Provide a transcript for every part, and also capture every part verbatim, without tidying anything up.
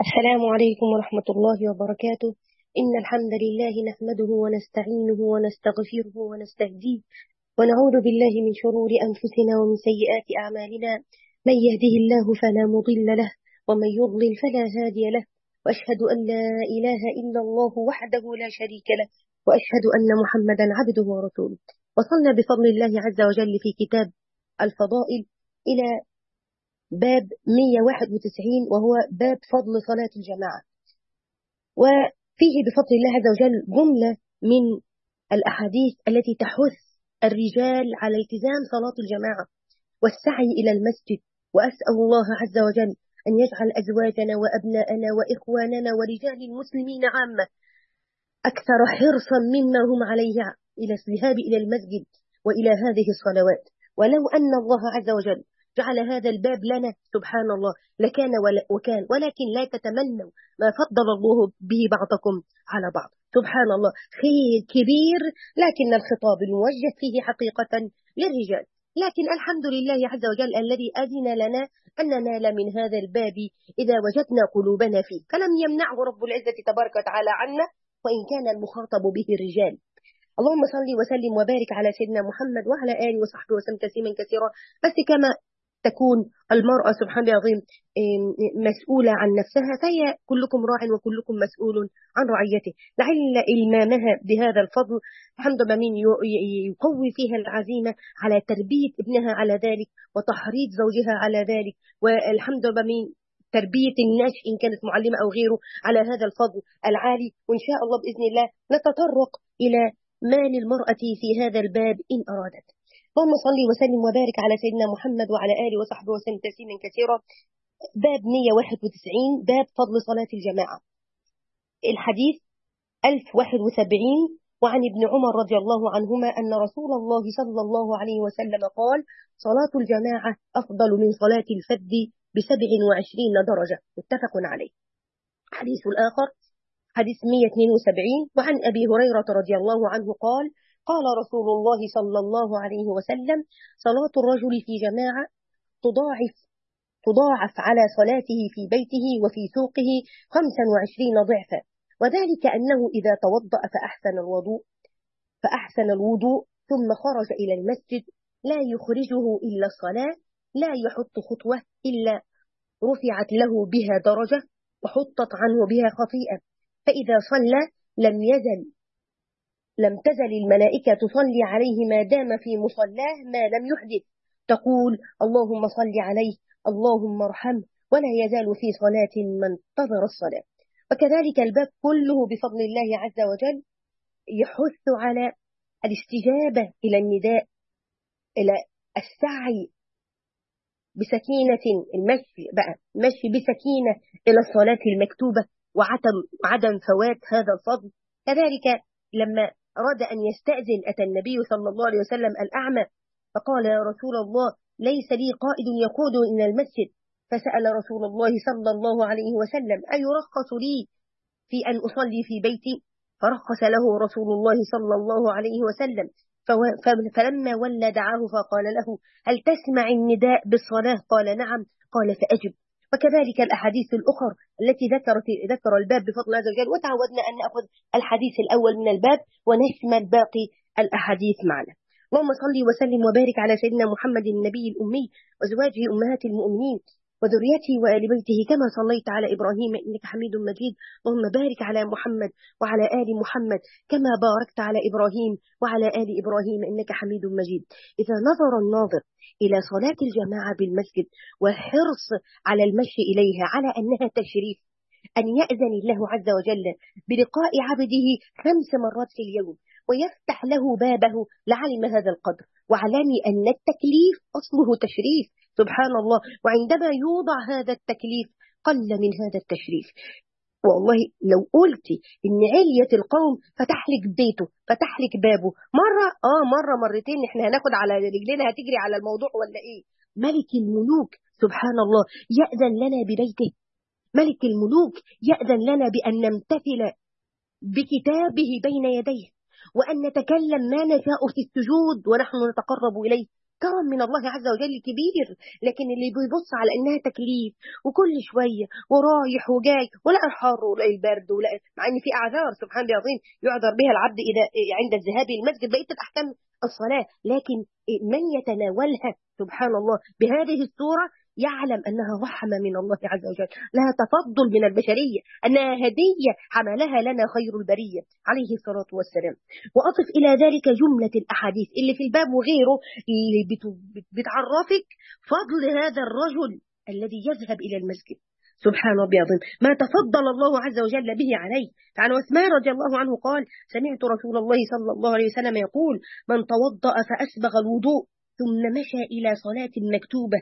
السلام عليكم ورحمة الله وبركاته. إن الحمد لله نحمده ونستعينه ونستغفره ونستهديه ونعوذ بالله من شرور أنفسنا ومن سيئات أعمالنا. من يهده الله فلا مضل له ومن يضلل فلا هادي له، وأشهد أن لا إله إلا الله وحده لا شريك له، وأشهد أن محمدا عبده ورسوله. وصلنا بفضل الله عز وجل في كتاب الفضائل إلى باب مئة وواحد وتسعين، وهو باب فضل صلاة الجماعة. وفيه بفضل الله عز وجل جملة من الأحاديث التي تحث الرجال على التزام صلاة الجماعة والسعي إلى المسجد. وأسأل الله عز وجل أن يجعل أزواجنا وأبناءنا وإخواننا ورجال المسلمين عامة أكثر حرصا مما هم عليه إلى الذهاب إلى المسجد وإلى هذه الصلوات. ولو أن الله عز وجل جعل هذا الباب لنا سبحان الله لكان وكان، ولكن لا تتمنوا ما فضل الله به بعضكم على بعض. سبحان الله خير كبير، لكن الخطاب الموجه فيه حقيقة للرجال. لكن الحمد لله عز وجل الذي أذن لنا أن ننال من هذا الباب إذا وجدنا قلوبنا فيه، فلم يمنعه رب العزة تبارك وتعالى عنا، وإن كان المخاطب به الرجال. اللهم صل وسلم وبارك على سيدنا محمد وعلى آله وصحبه وسلم تسليما كثيرا. بس كما تكون المرأة سبحان الله العظيم مسؤولة عن نفسها، فهي كلكم راع وكلكم مسؤول عن رعيته. لعل إلمامها بهذا الفضل الحمد لله من يقوي فيها العزيمة على تربية ابنها على ذلك، وتحريض زوجها على ذلك، والحمد لله من تربية الناشئ إن كانت معلمة أو غيره على هذا الفضل العالي. وإن شاء الله بإذن الله نتطرق إلى ما للمرأة في هذا الباب إن أرادت. اللهم صل وسلم وبارك على سيدنا محمد وعلى آله وصحبه وسلم تسليما كثيرا. باب مئة وواحد وتسعين، باب فضل صلاة الجماعة. الحديث ألف وواحد وسبعين، وعن ابن عمر رضي الله عنهما أن رسول الله صلى الله عليه وسلم قال: صلاة الجماعة أفضل من صلاة الفرد بسبع وعشرين درجة، متفق عليه. حديث الآخر حديث مئة واثنين وسبعين، وعن أبي هريرة رضي الله عنه قال: قال رسول الله صلى الله عليه وسلم: صلاة الرجل في جماعة تضاعف تضاعف على صلاته في بيته وفي سوقه خمسا وعشرين ضعفا، وذلك أنه إذا توضأ فأحسن الوضوء فأحسن الوضوء ثم خرج إلى المسجد لا يخرجه إلا الصلاة، لا يحط خطوة إلا رفعت له بها درجة وحطت عنه بها خطيئة، فإذا صلى لم يزل لم تزل الملائكة تصلي عليه ما دام في مصلاه ما لم يحدث، تقول: اللهم صل عليه، اللهم ارحمه، ولا يزال في صلاة من انتظر الصلاة. وكذلك الباب كله بفضل الله عز وجل يحث على الاستجابة إلى النداء، إلى السعي بسكينة، المشي بقى مشي بسكينة إلى الصلاة المكتوبة، وعدم عدم فوات هذا الفضل. كذلك لما أراد أن يستأذن أتى النبي صلى الله عليه وسلم الأعمى فقال: يا رسول الله ليس لي قائد يقود إلى المسجد، فسأل رسول الله صلى الله عليه وسلم: أيرخص لي في أن أصلي في بيتي؟ فرخص له رسول الله صلى الله عليه وسلم، فلما ولى دعاه فقال له: هل تسمع النداء بالصلاة؟ قال: نعم. قال: فأجب. وكذلك الأحاديث الأخرى التي ذكرت ذكر الباب بفضل الله عز وجل، وتعودنا أن نأخذ الحديث الأول من الباب ونشمل باقي الأحاديث معنا. اللهم صل وسلم وبارك على سيدنا محمد النبي الأمي وأزواجه أمهات المؤمنين وذريته وآل بيته كما صليت على إبراهيم إنك حميد مجيد. اللهم بارك على محمد وعلى آل محمد كما باركت على إبراهيم وعلى آل إبراهيم إنك حميد مجيد. إذا نظر الناظر إلى صلاة الجماعة بالمسجد وحرص على المشي إليها على أنها تشريف، أن يأذن الله عز وجل بلقاء عبده خمس مرات في اليوم ويفتح له بابه لعلم هذا القدر، وعلم أن التكليف أصله تشريف سبحان الله. وعندما يوضع هذا التكليف قل من هذا التشريف. والله لو قلت إن علية القوم فتح لك بيته فتح لك بابه مرة آه مرة مرتين إحنا هناخد على رجلنا هتجري على الموضوع ولا إيه؟ ملك الملوك سبحان الله يأذن لنا ببيته، ملك الملوك يأذن لنا بأن نمتثل بكتابه بين يديه، وأن نتكلم ما نشاء في السجود ونحن نتقرب إليه. كرم من الله عز وجل كبير. لكن اللي بيبص على انها تكليف وكل شويه ورايح وجاي، ولا الحر ولا البرد، ولا مع ان في اعذار سبحان الله العظيم يعذر بها العبد اذا عند الذهاب الى المسجد بقيه الاحكام الصلاه، لكن من يتناولها سبحان الله بهذه الصوره يعلم أنها رحمة من الله عز وجل، لها تفضل من البشرية، أنها هدية حملها لنا خير البرية عليه الصلاة والسلام. وأضف إلى ذلك جملة الأحاديث اللي في الباب وغيره اللي بتعرفك فضل هذا الرجل الذي يذهب إلى المسجد. سبحان ربي العظيم ما تفضل الله عز وجل به عليه. فعن عثمان رضي الله عنه قال: سمعت رسول الله صلى الله عليه وسلم يقول: من توضأ فأسبغ الوضوء ثم مشى إلى صلاة مكتوبة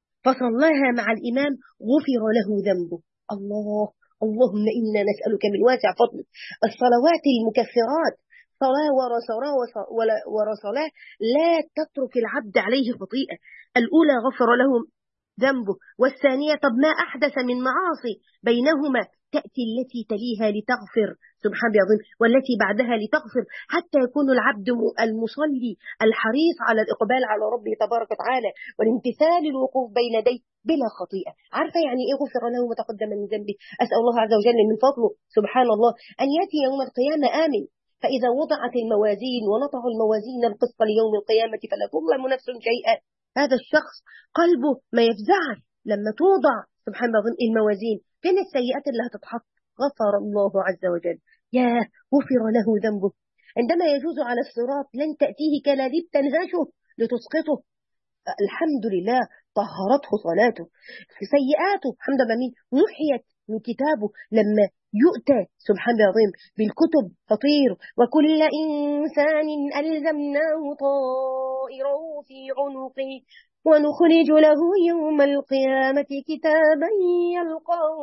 فصلاها مع الإمام غفر له ذنبه. الله اللهم إنا نسألك من واسع فضلك الصلوات المكفرات، صلاة ورا صلاة ورا صلاة لا تترك العبد عليه خطيئة. الأولى غفر له ذنبه، والثانية طب ما أحدث من معاصي بينهما تأتي التي تليها لتغفر سبحان الله العظيم، والتي بعدها لتغفر، حتى يكون العبد المصلي الحريص على الإقبال على ربه تبارك وتعالى والامتثال الوقوف بين يديه بلا خطيئة. عارفة يعني إيه غفر له ما تقدم من ذنبه؟ أسأل الله عز وجل من فضله سبحان الله أن يأتي يوم القيامة آمن، فإذا وضعت الموازين ونطع الموازين القسط ليوم القيامة فلا تظلم نفس شيئا. هذا الشخص قلبه ما يفزعه لما توضع سبحان الله الموازين، فين السيئات اللي هتتحط؟ غفر الله عز وجل، يا غفر له ذنبه. عندما يجوز على الصراط لن تأتيه كلاليب تنهشه لتسقطه، الحمد لله طهرته صلاته. في سيئاته الحمد لله مين محيت من كتابه لما يؤتى سبحان الله العظيم بالكتب فطير وكل إنسان ألزمناه طائره في عنقه ونخرج له يوم القيامة كتابا يلقاه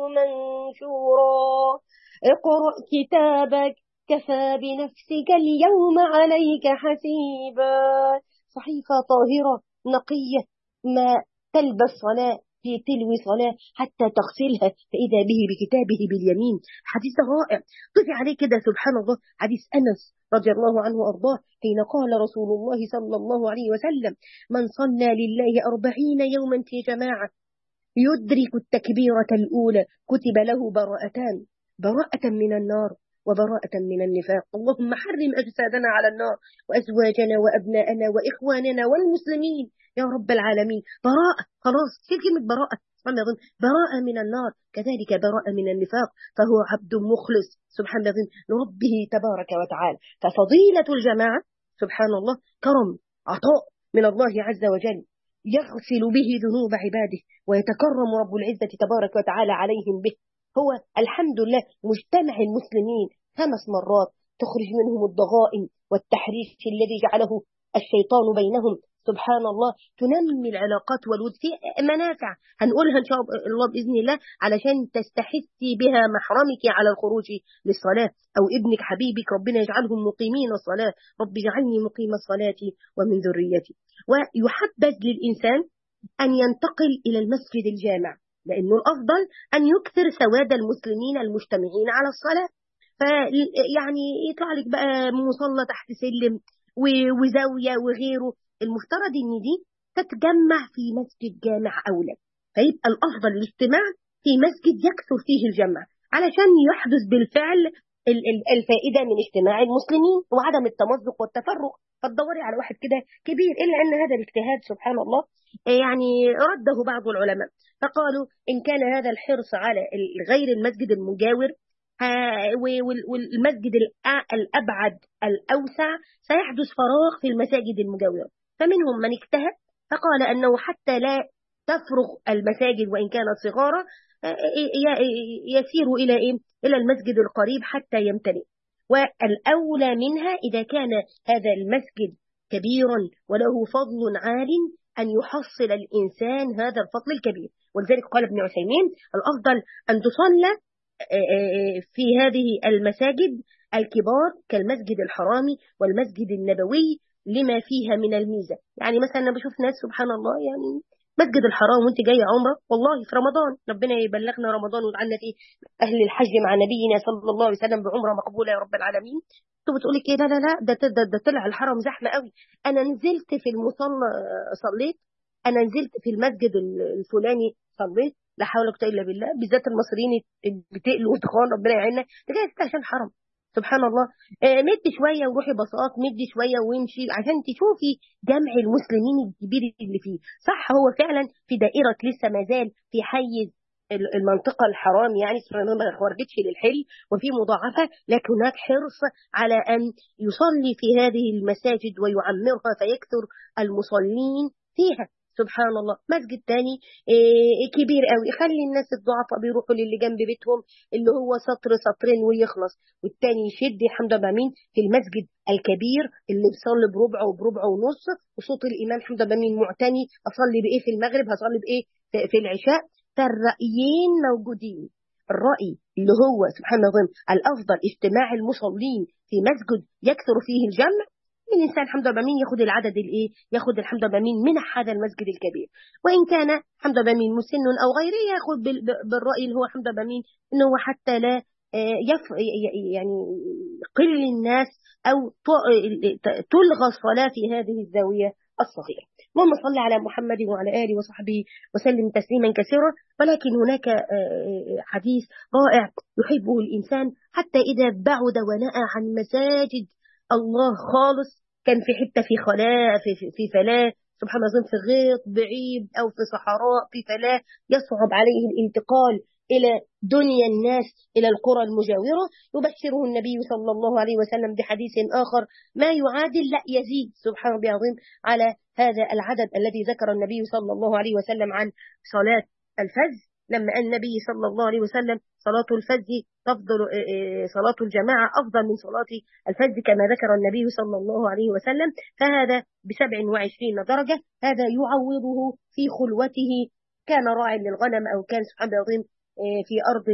منشورا اقرأ كتابك كفى بنفسك اليوم عليك حسيبا. صحيفة طاهرة نقية ما تلبس صلاة في تلو صلاة حتى تغسلها فإذا به بكتابه باليمين. حديث رائع طفي عليه كده سبحان الله حديث أنس رضي الله عنه وأرضاه حين قال رسول الله صلى الله عليه وسلم: من صلى لله أربعين يوما في جماعة يدرك التكبيرة الأولى كتب له براءتان، براءة من النار وبراءة من النفاق. اللهم حرم أجسادنا على النار وأزواجنا وأبناءنا وإخواننا والمسلمين يا رب العالمين. براءة خلاص شيل كلمة براءة، براءة من النار كذلك براءة من النفاق، فهو عبد مخلص سبحان الله لربه تبارك وتعالى. ففضيلة الجماعة سبحان الله كرم عطاء من الله عز وجل يغسل به ذنوب عباده ويتكرم رب العزة تبارك وتعالى عليهم به. هو الحمد لله مجتمع المسلمين خمس مرات تخرج منهم الضغائن والتحريش الذي جعله الشيطان بينهم سبحان الله، تنمي العلاقات والود في منافع هنقولها إن شاء الله بإذن الله علشان تستحثي بها محرمك على الخروج للصلاة أو ابنك حبيبك ربنا يجعلهم مقيمين الصلاة، رب اجعلني مقيم الصلاة ومن ذريتي. ويحبذ للإنسان أن ينتقل إلى المسجد الجامع لأنه الأفضل أن يكثر سواد المسلمين المجتمعين على الصلاة. فيعني يطلع لك بقى مصلى تحت سلم وزاوية وغيره، المفترض ان دي تتجمع في مسجد جامع اولى، فيبقى الافضل الاجتماع في مسجد يكثر فيه الجمع علشان يحدث بالفعل الفائده من اجتماع المسلمين وعدم التمزق والتفرق. فتدوري على واحد كده كبير، الا ان هذا الاجتهاد سبحان الله يعني رده بعض العلماء فقالوا ان كان هذا الحرص على غير المسجد المجاور والمسجد الابعد الاوسع سيحدث فراغ في المساجد المجاوره. فمنهم من اجتهد فقال أنه حتى لا تفرغ المساجد وإن كانت صغارا يسير إلى إيه؟ إلى المسجد القريب حتى يمتلئ. والأولى منها إذا كان هذا المسجد كبيرا وله فضل عال أن يحصل الإنسان هذا الفضل الكبير. ولذلك قال ابن عثيمين الأفضل أن تصلى في هذه المساجد الكبار كالمسجد الحرامي والمسجد النبوي لما فيها من الميزة. يعني مثلا أنا بشوف ناس سبحان الله يعني مسجد الحرام وانت جايه عمره، والله في رمضان ربنا يبلغنا رمضان ويجعلنا فيه اهل الحج مع نبينا صلى الله عليه وسلم بعمره مقبوله يا رب العالمين. انتوا بتقولي كده، لا لا لا، ده ده, ده طلع الحرم زحمه قوي. انا نزلت في المصلى صليت، انا نزلت في المسجد الفلاني صليت. لا حول ولا قوه الا بالله، بالذات المصريين بتقلوا وتخان، ربنا يعيننا. ده جاي عشان حرم، سبحان الله. آه، مد شويه وروحي بساط، مد شويه وامشي عشان تشوفي جمع المسلمين الكبير اللي فيه. صح، هو فعلا في دائره لسه ما زال في حيز ال- المنطقه الحرام، يعني سبحان الله ما خرجتش للحل وفي مضاعفه، لكن هناك حرص على ان يصلي في هذه المساجد ويعمرها فيكثر المصلين فيها. سبحان الله. مسجد تاني إيه كبير قوي، خلي الناس الضعفاء بيروحوا للي جنب بيتهم اللي هو سطر سطرين ويخلص، والتاني يشد الحمد لله مين في المسجد الكبير اللي بيصلي بربع وبربع ونص، وصوت الامام الحمد لله مين معتني. اصلي بايه في المغرب، هصلي بايه في, في العشاء. فالرايين موجودين. الراي اللي هو سبحان الله الافضل اجتماع المصلين في مسجد يكثر فيه الجمع. الانسان الحمد لله مين ياخد العدد الايه، ياخد الحمد لله مين من هذا المسجد الكبير. وان كان الحمد لله مين مسن او غيره ياخد بال- بالراي اللي هو الحمد لله مين ان هو حتى لا آه، يف يعني قل الناس او ت- تلغى الصلاه في هذه الزاويه الصغيره. اللهم صل على محمد وعلى اله وصحبه وسلم تسليما كثيرا. ولكن هناك آه، حديث رائع يحبه الانسان حتى اذا بعد ونأى عن مساجد الله خالص، كان في حته في خلاء في في, في فلاه، سبحان الله، في غيط بعيد او في صحراء في فلاه، يصعب عليه الانتقال الى دنيا الناس، الى القرى المجاوره. يبشره النبي صلى الله عليه وسلم بحديث اخر ما يعادل لا يزيد سبحان ربي العظيم على هذا العدد الذي ذكر النبي صلى الله عليه وسلم عن صلاه الفجر. لما قال النبي صلى الله عليه وسلم صلاة الفجر تفضل آه، آه، صلاة الجماعة أفضل من صلاة الفجر كما ذكر النبي صلى الله عليه وسلم، فهذا بسبع وعشرين درجة. هذا يعوضه في خلوته، كان راعي للغنم أو كان سبحان الله العظيم آه، في أرض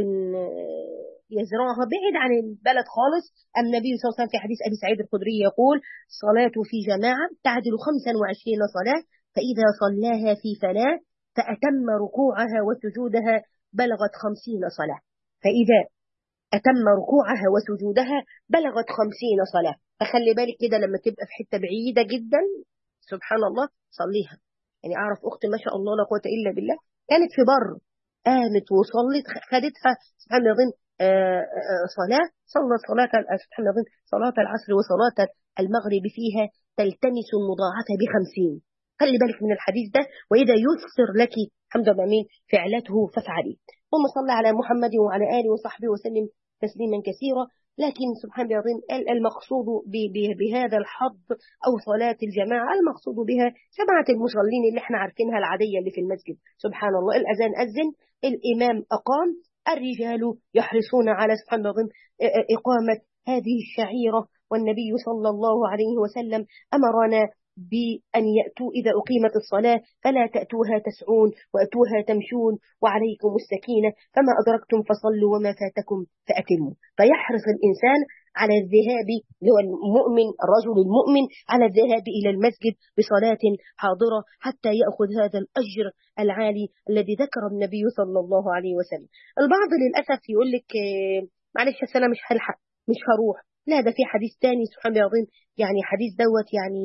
آه، يزرعها بعيد عن البلد خالص. النبي صلى الله عليه وسلم في حديث أبي سعيد الخدري يقول صلاة في جماعة تعدل خمسا وعشرين صلاة، فإذا صلاها في فلاة فأتم ركوعها وسجودها بلغت خمسين صلاة. فإذا أتم ركوعها وسجودها بلغت خمسين صلاة. فخلي بالك كده لما تبقى في حتة بعيدة جدا سبحان الله صليها. يعني أعرف أختي ما شاء الله لا قوة إلا بالله كانت في بر، قامت وصلت خدتها سبحان الله العظيم آه، آه، صلاة، صلت صلاة سبحان الله العظيم صلاة العصر وصلاة المغرب فيها تلتمس المضاعفة بخمسين. خلي بالك من الحديث ده، وإذا يسر لك الحمد لله مين فعلته فافعلي. اللهم صل على محمد وعلى آله وصحبه وسلم تسليما كثيرا. لكن سبحان الله العظيم المقصود ب- ب- بهذا الحظ أو صلاة الجماعة المقصود بها جماعة المصلين اللي احنا عارفينها العادية اللي في المسجد. سبحان الله الأذان أذن، الإمام أقام، الرجال يحرصون على سبحان الله العظيم إقامة هذه الشعيرة. والنبي صلى الله عليه وسلم أمرنا بأن يأتوا إذا أقيمت الصلاة فلا تأتوها تسعون وأتوها تمشون وعليكم السكينة، فما أدركتم فصلوا وما فاتكم فأتموا. فيحرص الإنسان على الذهاب اللي هو المؤمن الرجل المؤمن على الذهاب إلى المسجد بصلاة حاضرة حتى يأخذ هذا الأجر العالي الذي ذكر النبي صلى الله عليه وسلم. البعض للأسف يقول لك آه، معلش أصل أنا مش هلحق مش هروح. لا، ده في حديث تاني سبحان الله العظيم، يعني حديث دوت يعني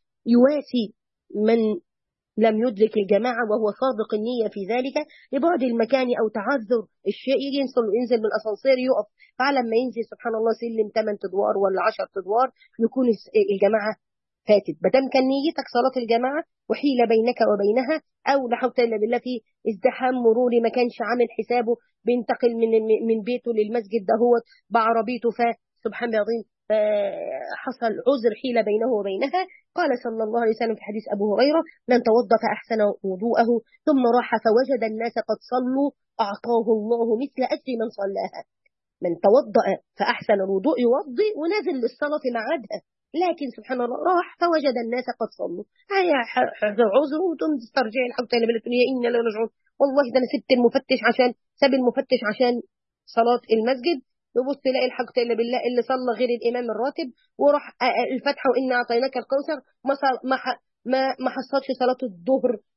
يواسي من لم يدرك الجماعة وهو صادق النية في ذلك لبعد المكان أو تعذر الشيء. يجي ينزل ينزل من الأسانسير يقف، فعلى ما ينزل سبحان الله سلم ثمانية أدوار ولا عشرة أدوار يكون الس- الجماعة فاتت. بدل كان نيتك صلاة الجماعة وحيل بينك وبينها أو لا حول إلا بالله في ازدحام مروري ما كانش عامل حسابه بينتقل من من بيته للمسجد دهوت بعربيته، فسبحان الله العظيم حصل عذر حيل بينه وبينها. قال صلى الله عليه وسلم في حديث أبو هريرة من توضأ فأحسن وضوءه ثم راح فوجد الناس قد صلوا أعطاه الله مثل أجر من صلاها. من توضأ فأحسن الوضوء يوضي ونزل للصلاة في ميعادها، لكن سبحان الله راح فوجد الناس قد صلوا. هي هذا عذر وتم تسترجع الحمد لله بالدنيا إن لا نرجعون. والله ده أنا سبت المفتش عشان ساب المفتش عشان صلاة المسجد، يبص تلاقي الحق إلا بالله اللي صلى غير الإمام الراتب وراح الفتحة وإنا أعطيناك الكوثر ما صل- ما ح- ما ما حصلش صلاة الظهر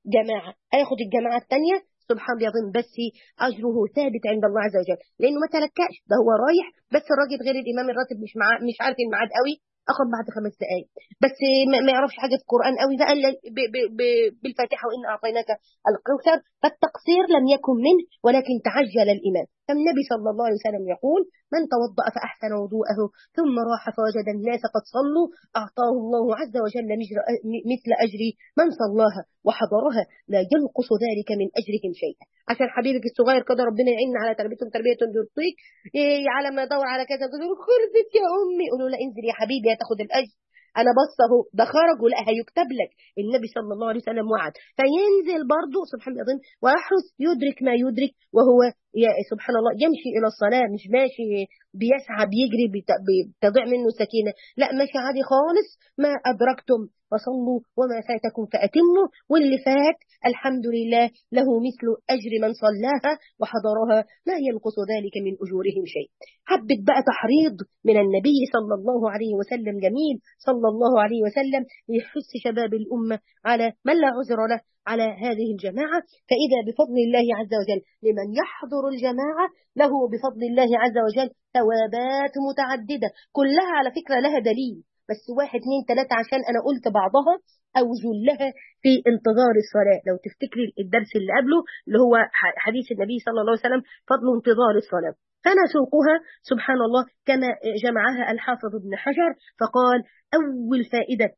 جماعة هياخد الجماعة الثانية سبحان الله العظيم، بس أجره ثابت عند الله عز وجل، لأنه ما تلكاش، ده هو رايح بس الراجل غير الإمام الراتب مش معاه، مش عارف الميعاد قوي، أخذ بعد خمس دقايق بس، ما ما يعرفش حاجة في القرآن قوي، فقال ب- ب- ب- بالفاتحة وإن أعطيناك الكوثر، فالتقصير لم يكن منه ولكن تعجل الإمام. فالنبي صلى الله عليه وسلم يقول: من توضأ فأحسن وضوءه ثم راح فوجد الناس قد صلوا أعطاه الله عز وجل مجر- مثل أجر من صلاها وحضرها، لا ينقص ذلك من أجرهم شيئا. عشان حبيبك الصغير كده ربنا يعيننا على تربيتهم تربية ترضيك، إيه على ما يدور على كذا تقول له خربت يا أمي، يقولوا لا انزل يا حبيبي هتاخد الأجر. أنا بص أهو ده خرج ولا هيكتب لك، النبي صلى الله عليه وسلم وعد، فينزل برضه سبحان الله العظيم ويحرص يدرك ما يدرك، وهو يا سبحان الله يمشي إلى الصلاة، مش ماشي بيسعى بيجري بت- بتضيع منه السكينة، لا ماشي عادي خالص، ما أدركتم فصلوا وما فاتكم فأتموا، واللي فات الحمد لله له مثل أجر من صلاها وحضرها، لا ينقص ذلك من أجورهم شيء. حبت بقى تحريض من النبي صلى الله عليه وسلم جميل صلى الله عليه وسلم يحث شباب الأمة على من لا عذر له على هذه الجماعة، فإذا بفضل الله عز وجل لمن يحضر الجماعة له بفضل الله عز وجل ثوابات متعددة، كلها على فكرة لها دليل، بس واحد اثنين ثلاثة عشان أنا قلت بعضها أو جلها في انتظار الصلاة. لو تفتكري الدرس اللي قبله اللي هو حديث النبي صلى الله عليه وسلم فضل انتظار الصلاة، فنسوقها سبحان الله كما جمعها الحافظ ابن حجر، فقال: أول فائدة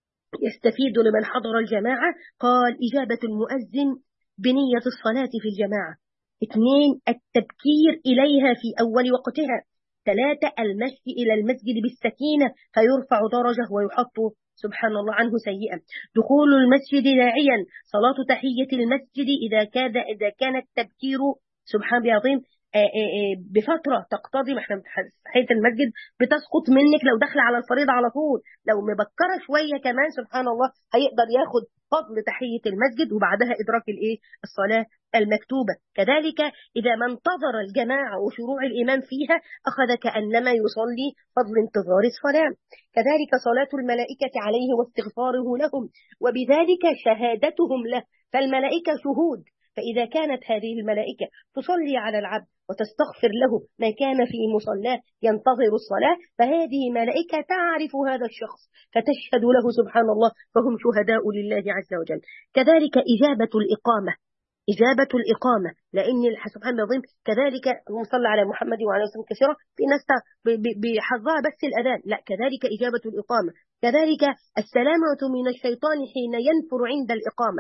يستفيد لمن حضر الجماعة، قال: إجابة المؤذن بنية الصلاة في الجماعة. اثنين: التبكير إليها في أول وقتها. ثلاثة: المشي إلى المسجد بالسكينة فيرفع درجة ويحط سبحان الله عنه سيئا. دخول المسجد داعيا، صلاة تحية المسجد إذا كان إذا كان التبكير سبحان الله العظيم بفترة تقتضي، ما احنا تحية المسجد بتسقط منك لو داخله على الفريضة على طول، لو مبكرة شوية كمان سبحان الله هيقدر ياخد فضل تحية المسجد وبعدها إدراك الإيه الصلاة المكتوبة. كذلك إذا ما انتظر الجماعة وشروع الإمام فيها أخذ كأنما يصلي فضل انتظار الصلاة. كذلك صلاة الملائكة عليه واستغفاره لهم وبذلك شهادتهم له، فالملائكة شهود، فإذا كانت هذه الملائكة تصلي على العبد وتستغفر له ما كان في مصلاه ينتظر الصلاة، فهذه ملائكة تعرف هذا الشخص فتشهد له سبحان الله، فهم شهداء لله عز وجل. كذلك إجابة الإقامة، إجابة الإقامة، لأن سبحان الله العظيم كذلك اللهم صل على محمد وعلى وسلم كثيرا، في ناس بحظها بس الأذان، لا كذلك إجابة الإقامة. كذلك السلامة من الشيطان حين ينفر عند الإقامة،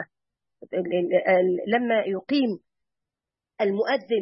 لما يقيم المؤذن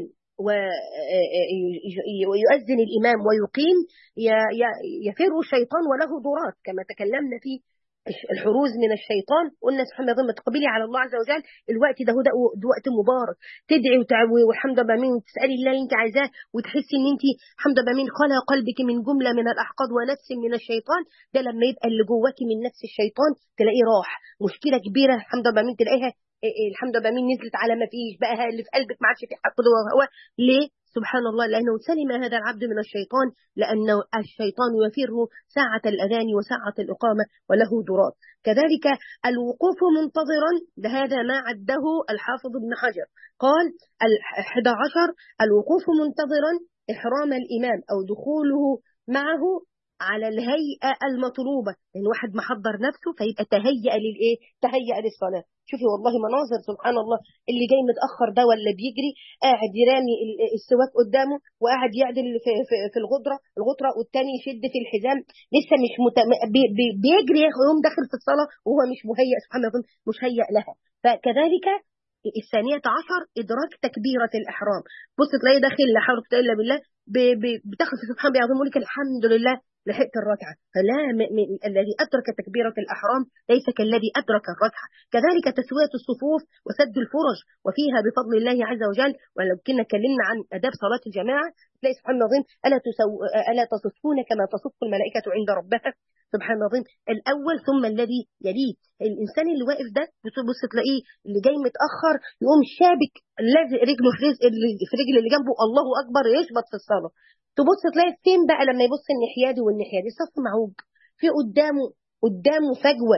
ويؤذن الإمام ويقيم يفر الشيطان وله ضرات، كما تكلمنا في الحروز من الشيطان، قلنا سبحان الله تقبلي على الله عز وجل الوقت ده، ده وقت مبارك تدعي وتعوي والحمد لله من وتسألي الله اللي انت عايزاه، وتحسي ان انت الحمد لله من خلق قلبك من جملة من الأحقاد ونفس من الشيطان، ده لما يبقى اللي جواكي من نفس الشيطان تلاقيه راح، مشكلة كبيرة الحمد لله من تلاقيها الحمد لله من نزلت على ما فيش بقى، اللي في قلبك ما عادش في حق هو ليه سبحان الله، لأنه سلم هذا العبد من الشيطان، لأنه الشيطان يفره ساعة الأذان وساعة الإقامة وله ضرات. كذلك الوقوف منتظرا، هذا ما عده الحافظ ابن حجر، قال الحادي عشر الوقوف منتظرا إحرام الإمام أو دخوله معه على الهيئة المطلوبة، يعني واحد محضر نفسه فيبقى تهيأ للإيه؟ تهيأ للصلاة. شوفي والله مناظر سبحان الله، اللي جاي متأخر ده ولا بيجري قاعد يرامي السواك قدامه وقاعد يعدل في, في, في الغدرة الغدرة والتاني يشد في الحزام، لسه مش مت... بي بي بيجري يوم داخل في الصلاة وهو مش مهيأ سبحان الله مش هيأ لها. فكذلك الثانية عشر إدراك تكبيرة الإحرام، بص تلاقي داخل لا حول ولا قوة إلا بالله بتاخذ سبحان الله يعظم لك الحمد لله لحقت الركعة، فلا م... م... الذي أدرك تكبيرة الأحرام ليس كالذي أدرك الركعة. كذلك تسوية الصفوف وسد الفرج، وفيها بفضل الله عز وجل، ولو كنا اتكلمنا عن أداب صلاة الجماعة تلاقي سبحان الله ألا, تسو... ألا تصفون كما تصف الملائكة عند ربها سبحان الله الأول ثم الذي يليه. الإنسان اللي واقف ده بص تلاقيه اللي جاي متأخر يقوم شابك لازق رجله في رزق في رجل اللي جنبه، الله أكبر يشبط في الصلاة. تبص تلاقي فين بقى لما يبص الناحية دي والناحية دي صف معوج، في قدامه قدامه فجوة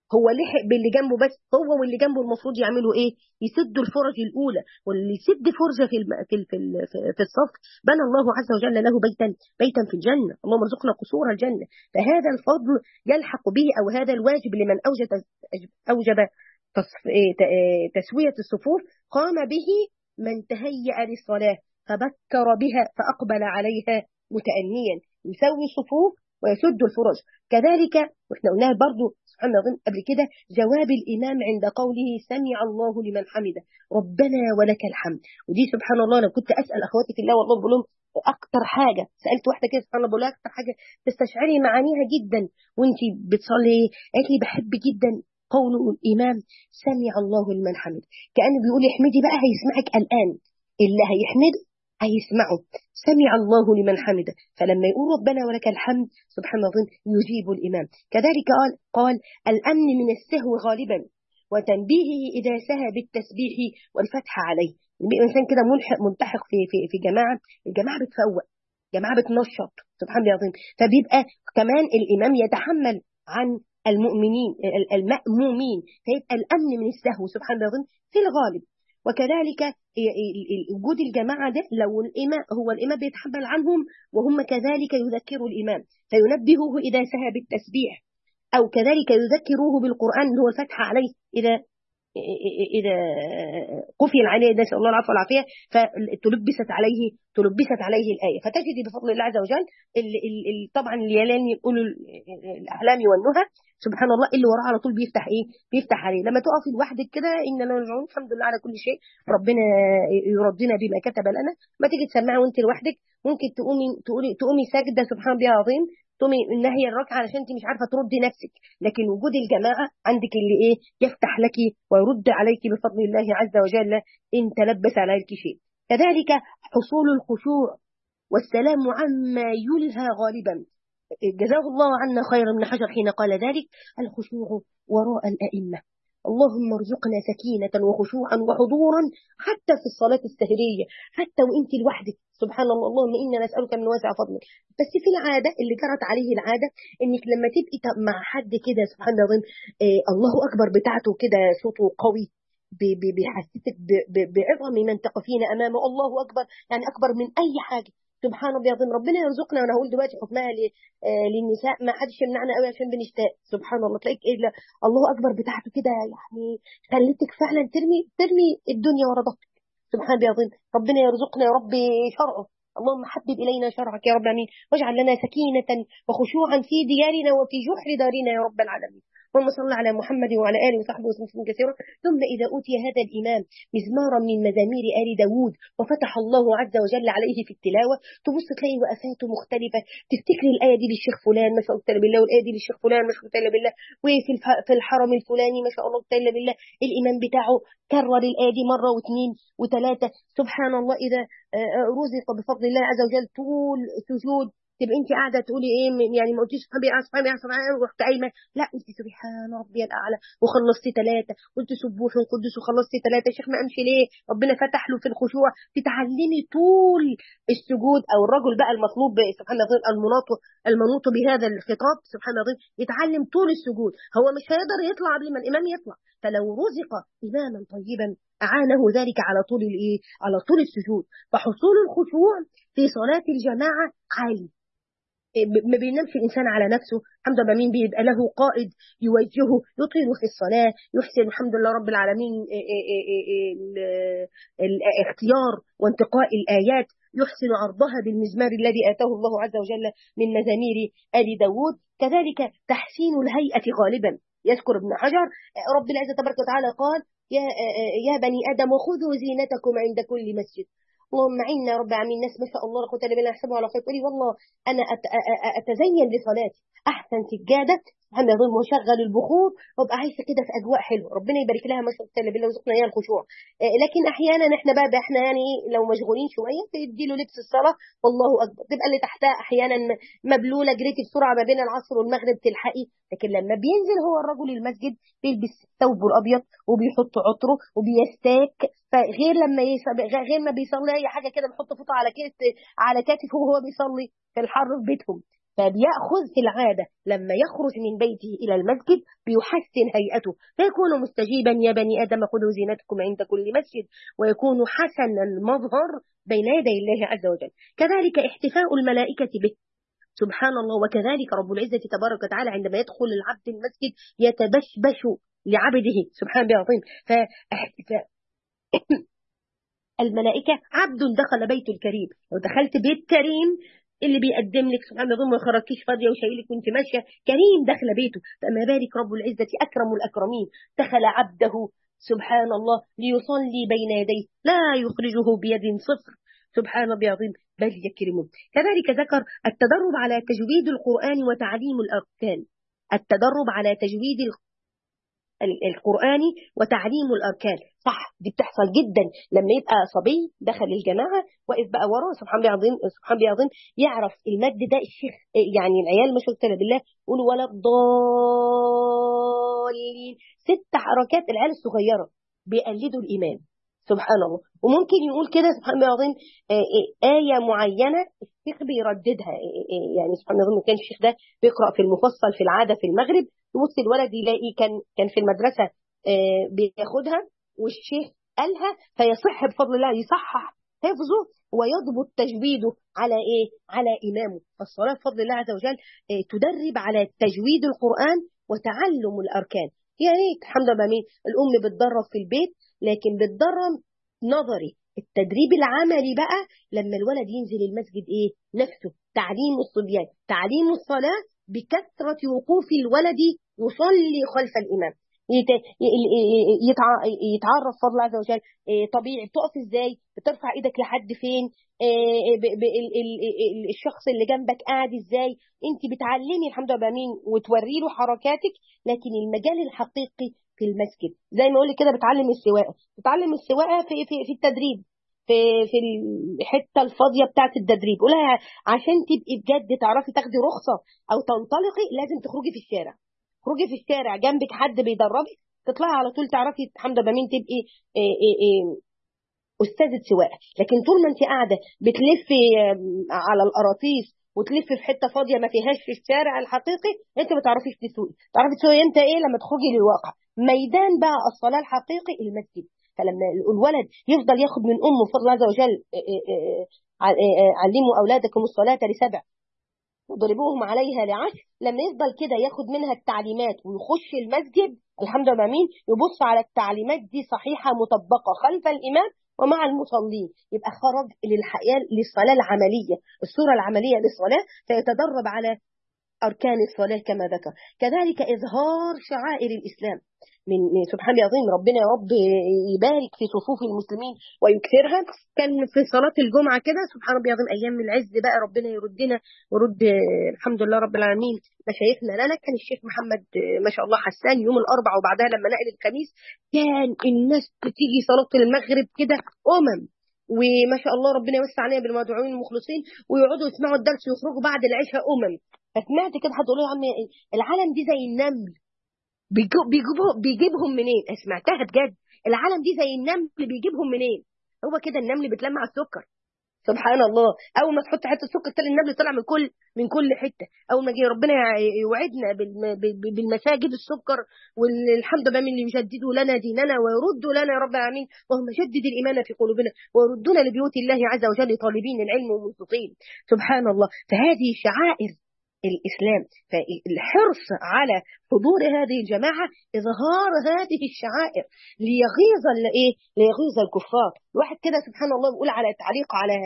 هو لحق باللي جنبه بس، هو واللي جنبه المفروض يعملوا ايه؟ يسدوا الفرج الاولى، واللي يسد فرجه في الم... في ال... في, ال... في الصف بنى الله عز وجل له بيتا بيتا في الجنه، اللهم ارزقنا قصور الجنه. فهذا الفضل يلحق به، او هذا الواجب لمن اوجب اوجب تصف... تسويه الصفوف قام به من تهيأ للصلاه فبكر بها فاقبل عليها متأنيا، يسوي الصفوف ويسد الفرج. كذلك واحنا قلناها برضو سبحان الله قبل كده، جواب الامام عند قوله سمع الله لمن حمده ربنا ولك الحمد. ودي سبحان الله انا كنت اسال اخواتي في الله والله بقول لهم اكتر حاجه، سالت واحده كده سبحان الله بقول لها اكتر حاجه تستشعري معانيها جدا وانت بتصلي، قالت لي بحب جدا قول الامام سمع الله لمن حمده، كانه بيقول احمدي بقى هيسمعك الان، اللي هيحمد هيسمعه، سمع الله لمن حمده. فلما يقول ربنا ولك الحمد سبحان الله يجيب الإمام. كذلك قال قال الأمن من السهو غالبا وتنبيهه إذا سهى بالتسبيح والفتح عليه. الإنسان كده ملحق ملتحق في في في جماعة، الجماعة بتفوق، جماعة بتنشط سبحان الله العظيم، فبيبقى كمان الإمام يتحمل عن المؤمنين المأمومين، فيبقى الأمن من السهو سبحان الله العظيم في الغالب. وكذلك وجود الجماعة ده لو الإمام هو الإمام بيتحمل عنهم وهم كذلك يذكروا الإمام فينبهوه إذا سهى بالتسبيح، أو كذلك يذكروه بالقرآن اللي هو الفتح عليه إذا إذا قفل عليه، نسأل الله العفو والعافية، فتلبست عليه تلبست عليه الآية. فتجد بفضل الله عز وجل ال ال ال طبعا الليالين يقولوا الأحلام والنهى سبحان الله اللي وراه على طول بيفتح إيه؟ بيفتح عليه. لما تقفي لوحدك كده إن نرجعون الحمد لله على كل شيء، ربنا يرضينا بما كتب لنا. ما تيجي تسمعي وأنت لوحدك ممكن تقومي تقولي تقومي ساجدة سبحان الله العظيم، تقومي النهي الركعة علشان انت مش عارفة تردي نفسك، لكن وجود الجماعة عندك اللي ايه يفتح لك ويرد عليك بفضل الله عز وجل إن تلبس عليك شيء. كذلك حصول الخشوع والسلام عما يلهى غالبا. جزاه الله عنا خير من حجر حين قال ذلك، الخشوع وراء الأئمة. اللهم ارزقنا سكينة وخشوعا وحضورا حتى في الصلاة السهرية، حتى وانت لوحدك سبحان الله. اللهم إنا نسألك من واسع فضلك. بس في العادة اللي جرت عليه العادة انك لما تبقي مع حد كده سبحان الله آه الله أكبر بتاعته كده صوته قوي بيحسسك بعظم من تقفين أمامه، الله أكبر يعني أكبر من أي حاجة سبحان الله العظيم. ربنا يرزقنا. وانا هقول دلوقتي حكمها للنساء ما حدش يمنعنا قوي عشان بنشتاق سبحان الله، تلاقيك ايه الله اكبر بتاعته كده يعني خليتك فعلا ترمي ترمي الدنيا ورا ظهرك سبحان الله العظيم. ربنا يرزقنا يا رب شرعه، اللهم حبب الينا شرعك يا رب امين، واجعل لنا سكينة وخشوعا في ديارنا وفي جحر دارنا يا رب العالمين. اللهم صل على محمد وعلى اله وصحبه وسلم كثيرا. ثم اذا اوتي هذا الامام مزمارا من مزامير ال داوود وفتح الله عز وجل عليه في التلاوه، تبص تلاقي وقفاته مختلفه، تفتكري الايه دي للشيخ فلان ما شاء الله بالله، والايه دي للشيخ فلان ما شاء الله بالله، وفي في الحرم الفلاني ما شاء الله بالله الامام بتاعه كرر الايه دي مره واثنين وثلاثه سبحان الله. اذا رزق بفضل الله عز وجل طول سجود تبقى انت قاعده تقولي ايه يعني ما قلتيش صحابي صحابي صحابي ورحت قايمه، لا انت سبحان ربي الاعلى وخلصتي ثلاثه، قلت سبوح وقدس وخلصتي ثلاثه، الشيخ ما امشي ليه؟ ربنا فتح له في الخشوع. تتعلمي طول السجود، او الرجل بقى المطلوب سبحان الله المناط المنوط بهذا الخطاب سبحان الله يتعلم طول السجود. هو مش هيقدر يطلع قبل ما الامام يطلع، فلو رزق اماما طيبا اعانه ذلك على طول الايه؟ على طول السجود. فحصول الخشوع في صلاه الجماعه عالي، ما بينامش الإنسان على نفسه الحمد لله، مين بيبقى له قائد يوجهه يطيل في الصلاة، يحسن الحمد لله رب العالمين الاختيار وانتقاء الآيات، يحسن عرضها بالمزمار الذي آتاه الله عز وجل من مزامير آل داود. كذلك تحسين الهيئة غالبا. يذكر ابن حجر رب العزة تبارك وتعالى قال يا, يا بني آدم خذوا زينتكم عند كل مسجد. اللهم عنا يا رب العالمين. ناس ما شاء الله لا قوه الا بالله يحسبوا على خير تقولي والله انا اتزين لصلاتي احسن سجاده سبحان الله وشغل البخور وابقى عايشه كده في اجواء حلوه، ربنا يبارك لها ما شاء الله بالله ويرزقنا اياها الخشوع. لكن احيانا احنا بقى احنا يعني لو مشغولين شويه تدي له لبس الصلاه والله اكبر، تبقى اللي تحتها احيانا مبلوله جريتي بسرعه ما بين العصر والمغرب تلحقي، لكن لما بينزل هو الرجل المسجد بيلبس ثوبه الابيض وبيحط عطره وبيستاك، فغير لما يصلي غير ما بيصلي اي حاجه كده بيحط فوطه على كتف على كتفه وهو بيصلي في الحر في بيتهم. فبيأخذ في العادة لما يخرج من بيته إلى المسجد بيحسن هيئته، فيكون مستجيبا يا بني آدم خذوا زينتكم عند كل مسجد، ويكون حسن المظهر بين يدي الله عز وجل. كذلك احتفاء الملائكة به سبحان الله. وكذلك رب العزة تبارك وتعالى عندما يدخل العبد المسجد يتبشبش لعبده سبحان الله العظيم. فالملائكة عبد دخل بيت الكريم، لو دخلت بيت كريم اللي بيقدم لك سبحان الله ما يخرجكيش فاضيه وشايلك وانت ماشيه، كريم دخل بيته، فما بالك رب العزه اكرم الاكرمين دخل عبده سبحان الله ليصلي بين يديه لا يخرجه بيد صفر سبحان الله العظيم بل يكرمه. كذلك ذكر التدرب على تجويد القرآن وتعليم الأركان، التدرب على تجويد القرآن وتعليم الأركان. صح دي بتحصل جدا لما يبقى صبي دخل الجماعة واقف بقى وراه سبحان الله العظيم سبحان الله العظيم يعرف المد ده الشيخ يعني العيال ما شاء الله بالله يقولوا ولا الضالين ست حركات، العيال الصغيرة بيقلدوا الإمام سبحان الله. وممكن يقول كده سبحان الله العظيم آية معينة الشيخ بيرددها يعني سبحان الله العظيم. كان الشيخ ده بيقرأ في المفصل في العادة في المغرب، تبص الولد يلاقي كان كان في المدرسة بياخدها والشيخ قالها فيصح بفضل الله يصحح حفظه ويضبط تجويده على ايه على إمامه. فالصلاة بفضل الله عز وجل تدرب على تجويد القرآن وتعلم الأركان. يا ريت الحمد لله مين الأم بتدرب في البيت لكن بتدرب نظري. التدريب العملي بقى لما الولد ينزل المسجد ايه نفسه تعليم الصبيان تعليم الصلاة بكثرة وقوف الولد يصلي خلف الإمام، يتعرف فضل الله عز وجل طبيعي بتقف ازاي بترفع ايدك لحد فين الشخص اللي جنبك قاعد ازاي، انت بتعلمي الحمد لله مين وتوري له حركاتك. لكن المجال الحقيقي في المسجد زي ما اقول لك كده بتعلم السواقه بتعلم السواقه في في في التدريب في في الحته الفاضيه بتاعه التدريب. قولها عشان تبقي بجد تعرفي تاخدي رخصه او تنطلقي لازم تخرجي في الشارع، خروجي في الشارع جنبك حد بيدربك تطلعي على طول تعرفي الحمد لله مين تبقي إيه إيه إيه استاذه سواقه. لكن طول ما انت قاعده بتلفي على القراطيس وتلفي في حته فاضيه ما فيهاش في الشارع الحقيقي انت ما تعرفيش تسوقي. تعرفي تسوقي امتى ايه لما تخرجي للواقع ميدان بقى الصلاه الحقيقي المسجد. فلما الولد يفضل ياخد من امه فضل الله عز وجل علموا اولادكم الصلاه لسبع وضربوهم عليها لعشر، لما يفضل كده ياخد منها التعليمات ويخش المسجد الحمد لله مين يبص على التعليمات دي صحيحه مطبقه خلف الامام ومع المصلين، يبقى خرج للحياه للصلاه العمليه الصوره العمليه للصلاه فيتدرب على أركان الصلاة كما ذكر. كذلك إظهار شعائر الإسلام من سبحان الله العظيم. ربنا يا رب يبارك في صفوف المسلمين ويكثرها. كان في صلاة الجمعة كده سبحان الله العظيم أيام العز بقى ربنا يردنا ورد الحمد لله رب العالمين مشايخنا لنا. كان الشيخ محمد ما شاء الله حسان يوم الأربعاء وبعدها لما نقل الخميس كان الناس بتيجي صلاة المغرب كده أمم وما شاء الله ربنا يوسع علينا بالمدعوين المخلصين ويقعدوا يسمعوا الدرس ويخرجوا بعد العشاء أمم. فسمعت كده حد يقول له يا عم العالم دي زي النمل بيجيبوا بيجيبهم منين؟ سمعتها بجد العالم دي زي النمل بيجيبهم منين؟ هو كده النمل بتلمع السكر سبحان الله اول ما تحط حته سكر تلاقي النمل طلع من كل من كل حته. اول ما جه ربنا يوعدنا بالمساجد السكر والحمد لله من اللي يجددوا لنا ديننا ويردوا لنا يا رب العالمين اللهم جدد الايمان في قلوبنا ويردنا لبيوت الله عز وجل طالبين العلم ومنصتين سبحان الله. فهذه شعائر الإسلام، فالحرص على حضور هذه الجماعة إظهار هذه الشعائر ليغيظ الايه ليغيظ الكفار. واحد كده سبحان الله بيقول على تعليق على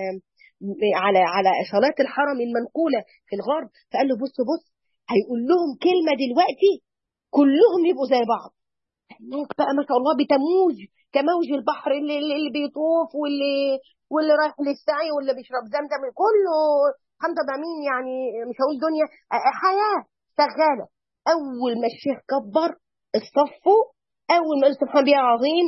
على على صلاة الحرم المنقولة في الغرب فقال له بص بص هيقول لهم كلمة دلوقتي كلهم يبقوا زي بعض. الناس بقى ما شاء الله بتموج كموج البحر اللي, اللي بيطوف واللي واللي رايح للسعي واللي بيشرب زمزم كله الحمد لله مين يعني مش هقول دنيا حياة شغالة. أول ما الشيخ كبر الصفوا أول ما يقول سبحان الله العظيم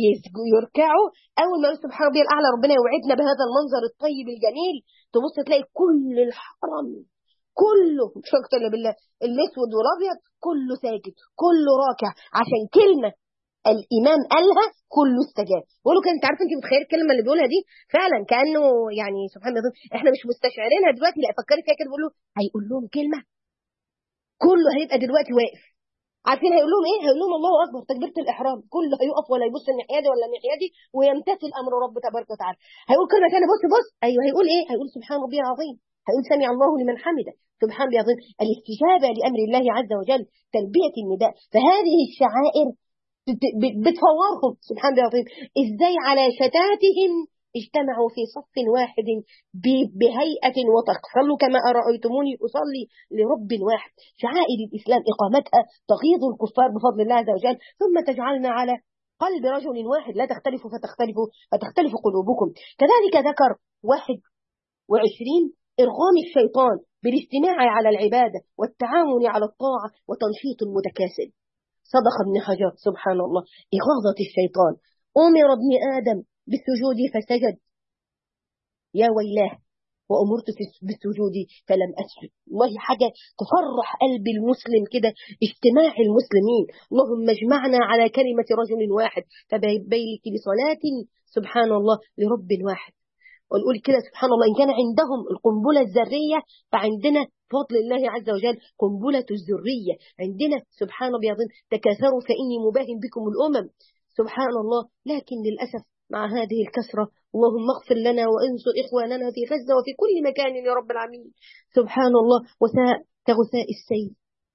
يركعوا أول ما يقول سبحان الله الأعلى ربنا يوعدنا بهذا المنظر الطيب الجميل تبص تلاقي كل الحرم كله مش اكتر بالله الاسود والابيض كله ساجد كله راكع عشان كلمه الإمام قالها كله استجاب. بقول له كان انت عارف، انت متخيل الكلمة اللي بيقولها دي فعلا كأنه يعني سبحان الله، احنا مش مستشعرينها دلوقتي، لا فكري فيها كده. بقول له هيقول لهم كلمة كله هيبقى دلوقتي واقف. عارفين هيقول لهم ايه؟ هيقول لهم الله اكبر، تكبيره الاحرام، كله هيقف ولا يبص الناحيه دي ولا الناحيه دي، ويمتثل امر رب تبارك وتعالى. هيقول كلمه ثانيه، بص بص، ايوه هيقول ايه؟ هيقول سبحان ربي العظيم، هيقول سمع الله لمن حمده، سبحان ربي العظيم. الاستجابه لامر الله عز وجل، تلبيه النداء. فهذه الشعائر بتفورهم سبحان الله العظيم. ازاي على شتاتهم اجتمعوا في صف واحد بهيئة وتصلوا كما رأيتموني أصلي لرب واحد. شعائر الإسلام إقامتها تغيظ الكفار بفضل الله عز وجل، ثم تجعلنا على قلب رجل واحد، لا تختلفوا فتختلفوا فتختلف قلوبكم. كذلك ذكر واحد وعشرين إرغام الشيطان بالاجتماع على العبادة والتعاون على الطاعة وتنشيط المتكاسل. صدق ابن حجر سبحان الله، إغاظة الشيطان. أمر ابن آدم بالسجود فسجد، يا ويلاه وأمرت بالسجود فلم أسجد. والله حاجة تفرح قلب المسلم كده، اجتماع المسلمين. اللهم اجمعنا على كلمة رجل واحد فبيلك بصلاة سبحان الله لرب واحد. ونقول كده سبحان الله، إن كان عندهم القنبلة الذرية فعندنا بفضل الله عز وجل قنبلة الذرية. عندنا سبحان الله يظن تكاثروا فإني مباهم بكم الأمم سبحان الله. لكن للأسف مع هذه الكسرة، اللهم اغفر لنا وانصر إخواننا في غزة وفي كل مكان يا رب العالمين سبحان الله. وساء كغثاء السيل،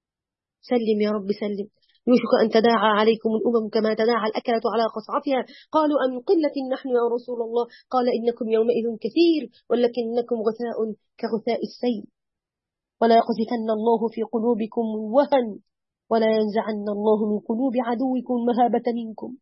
سلم يا رب سلم. يوشك أن تداعى عليكم الأمم كما تداعى الأكلة على قصعتها، قالوا أن قلة نحن يا رسول الله، قال إنكم يومئذ كثير ولكنكم غثاء كغثاء السيل. ولا يقذفن الله في قلوبكم وهن ولا ينزعن الله من قلوب عدوكم مهابة منكم.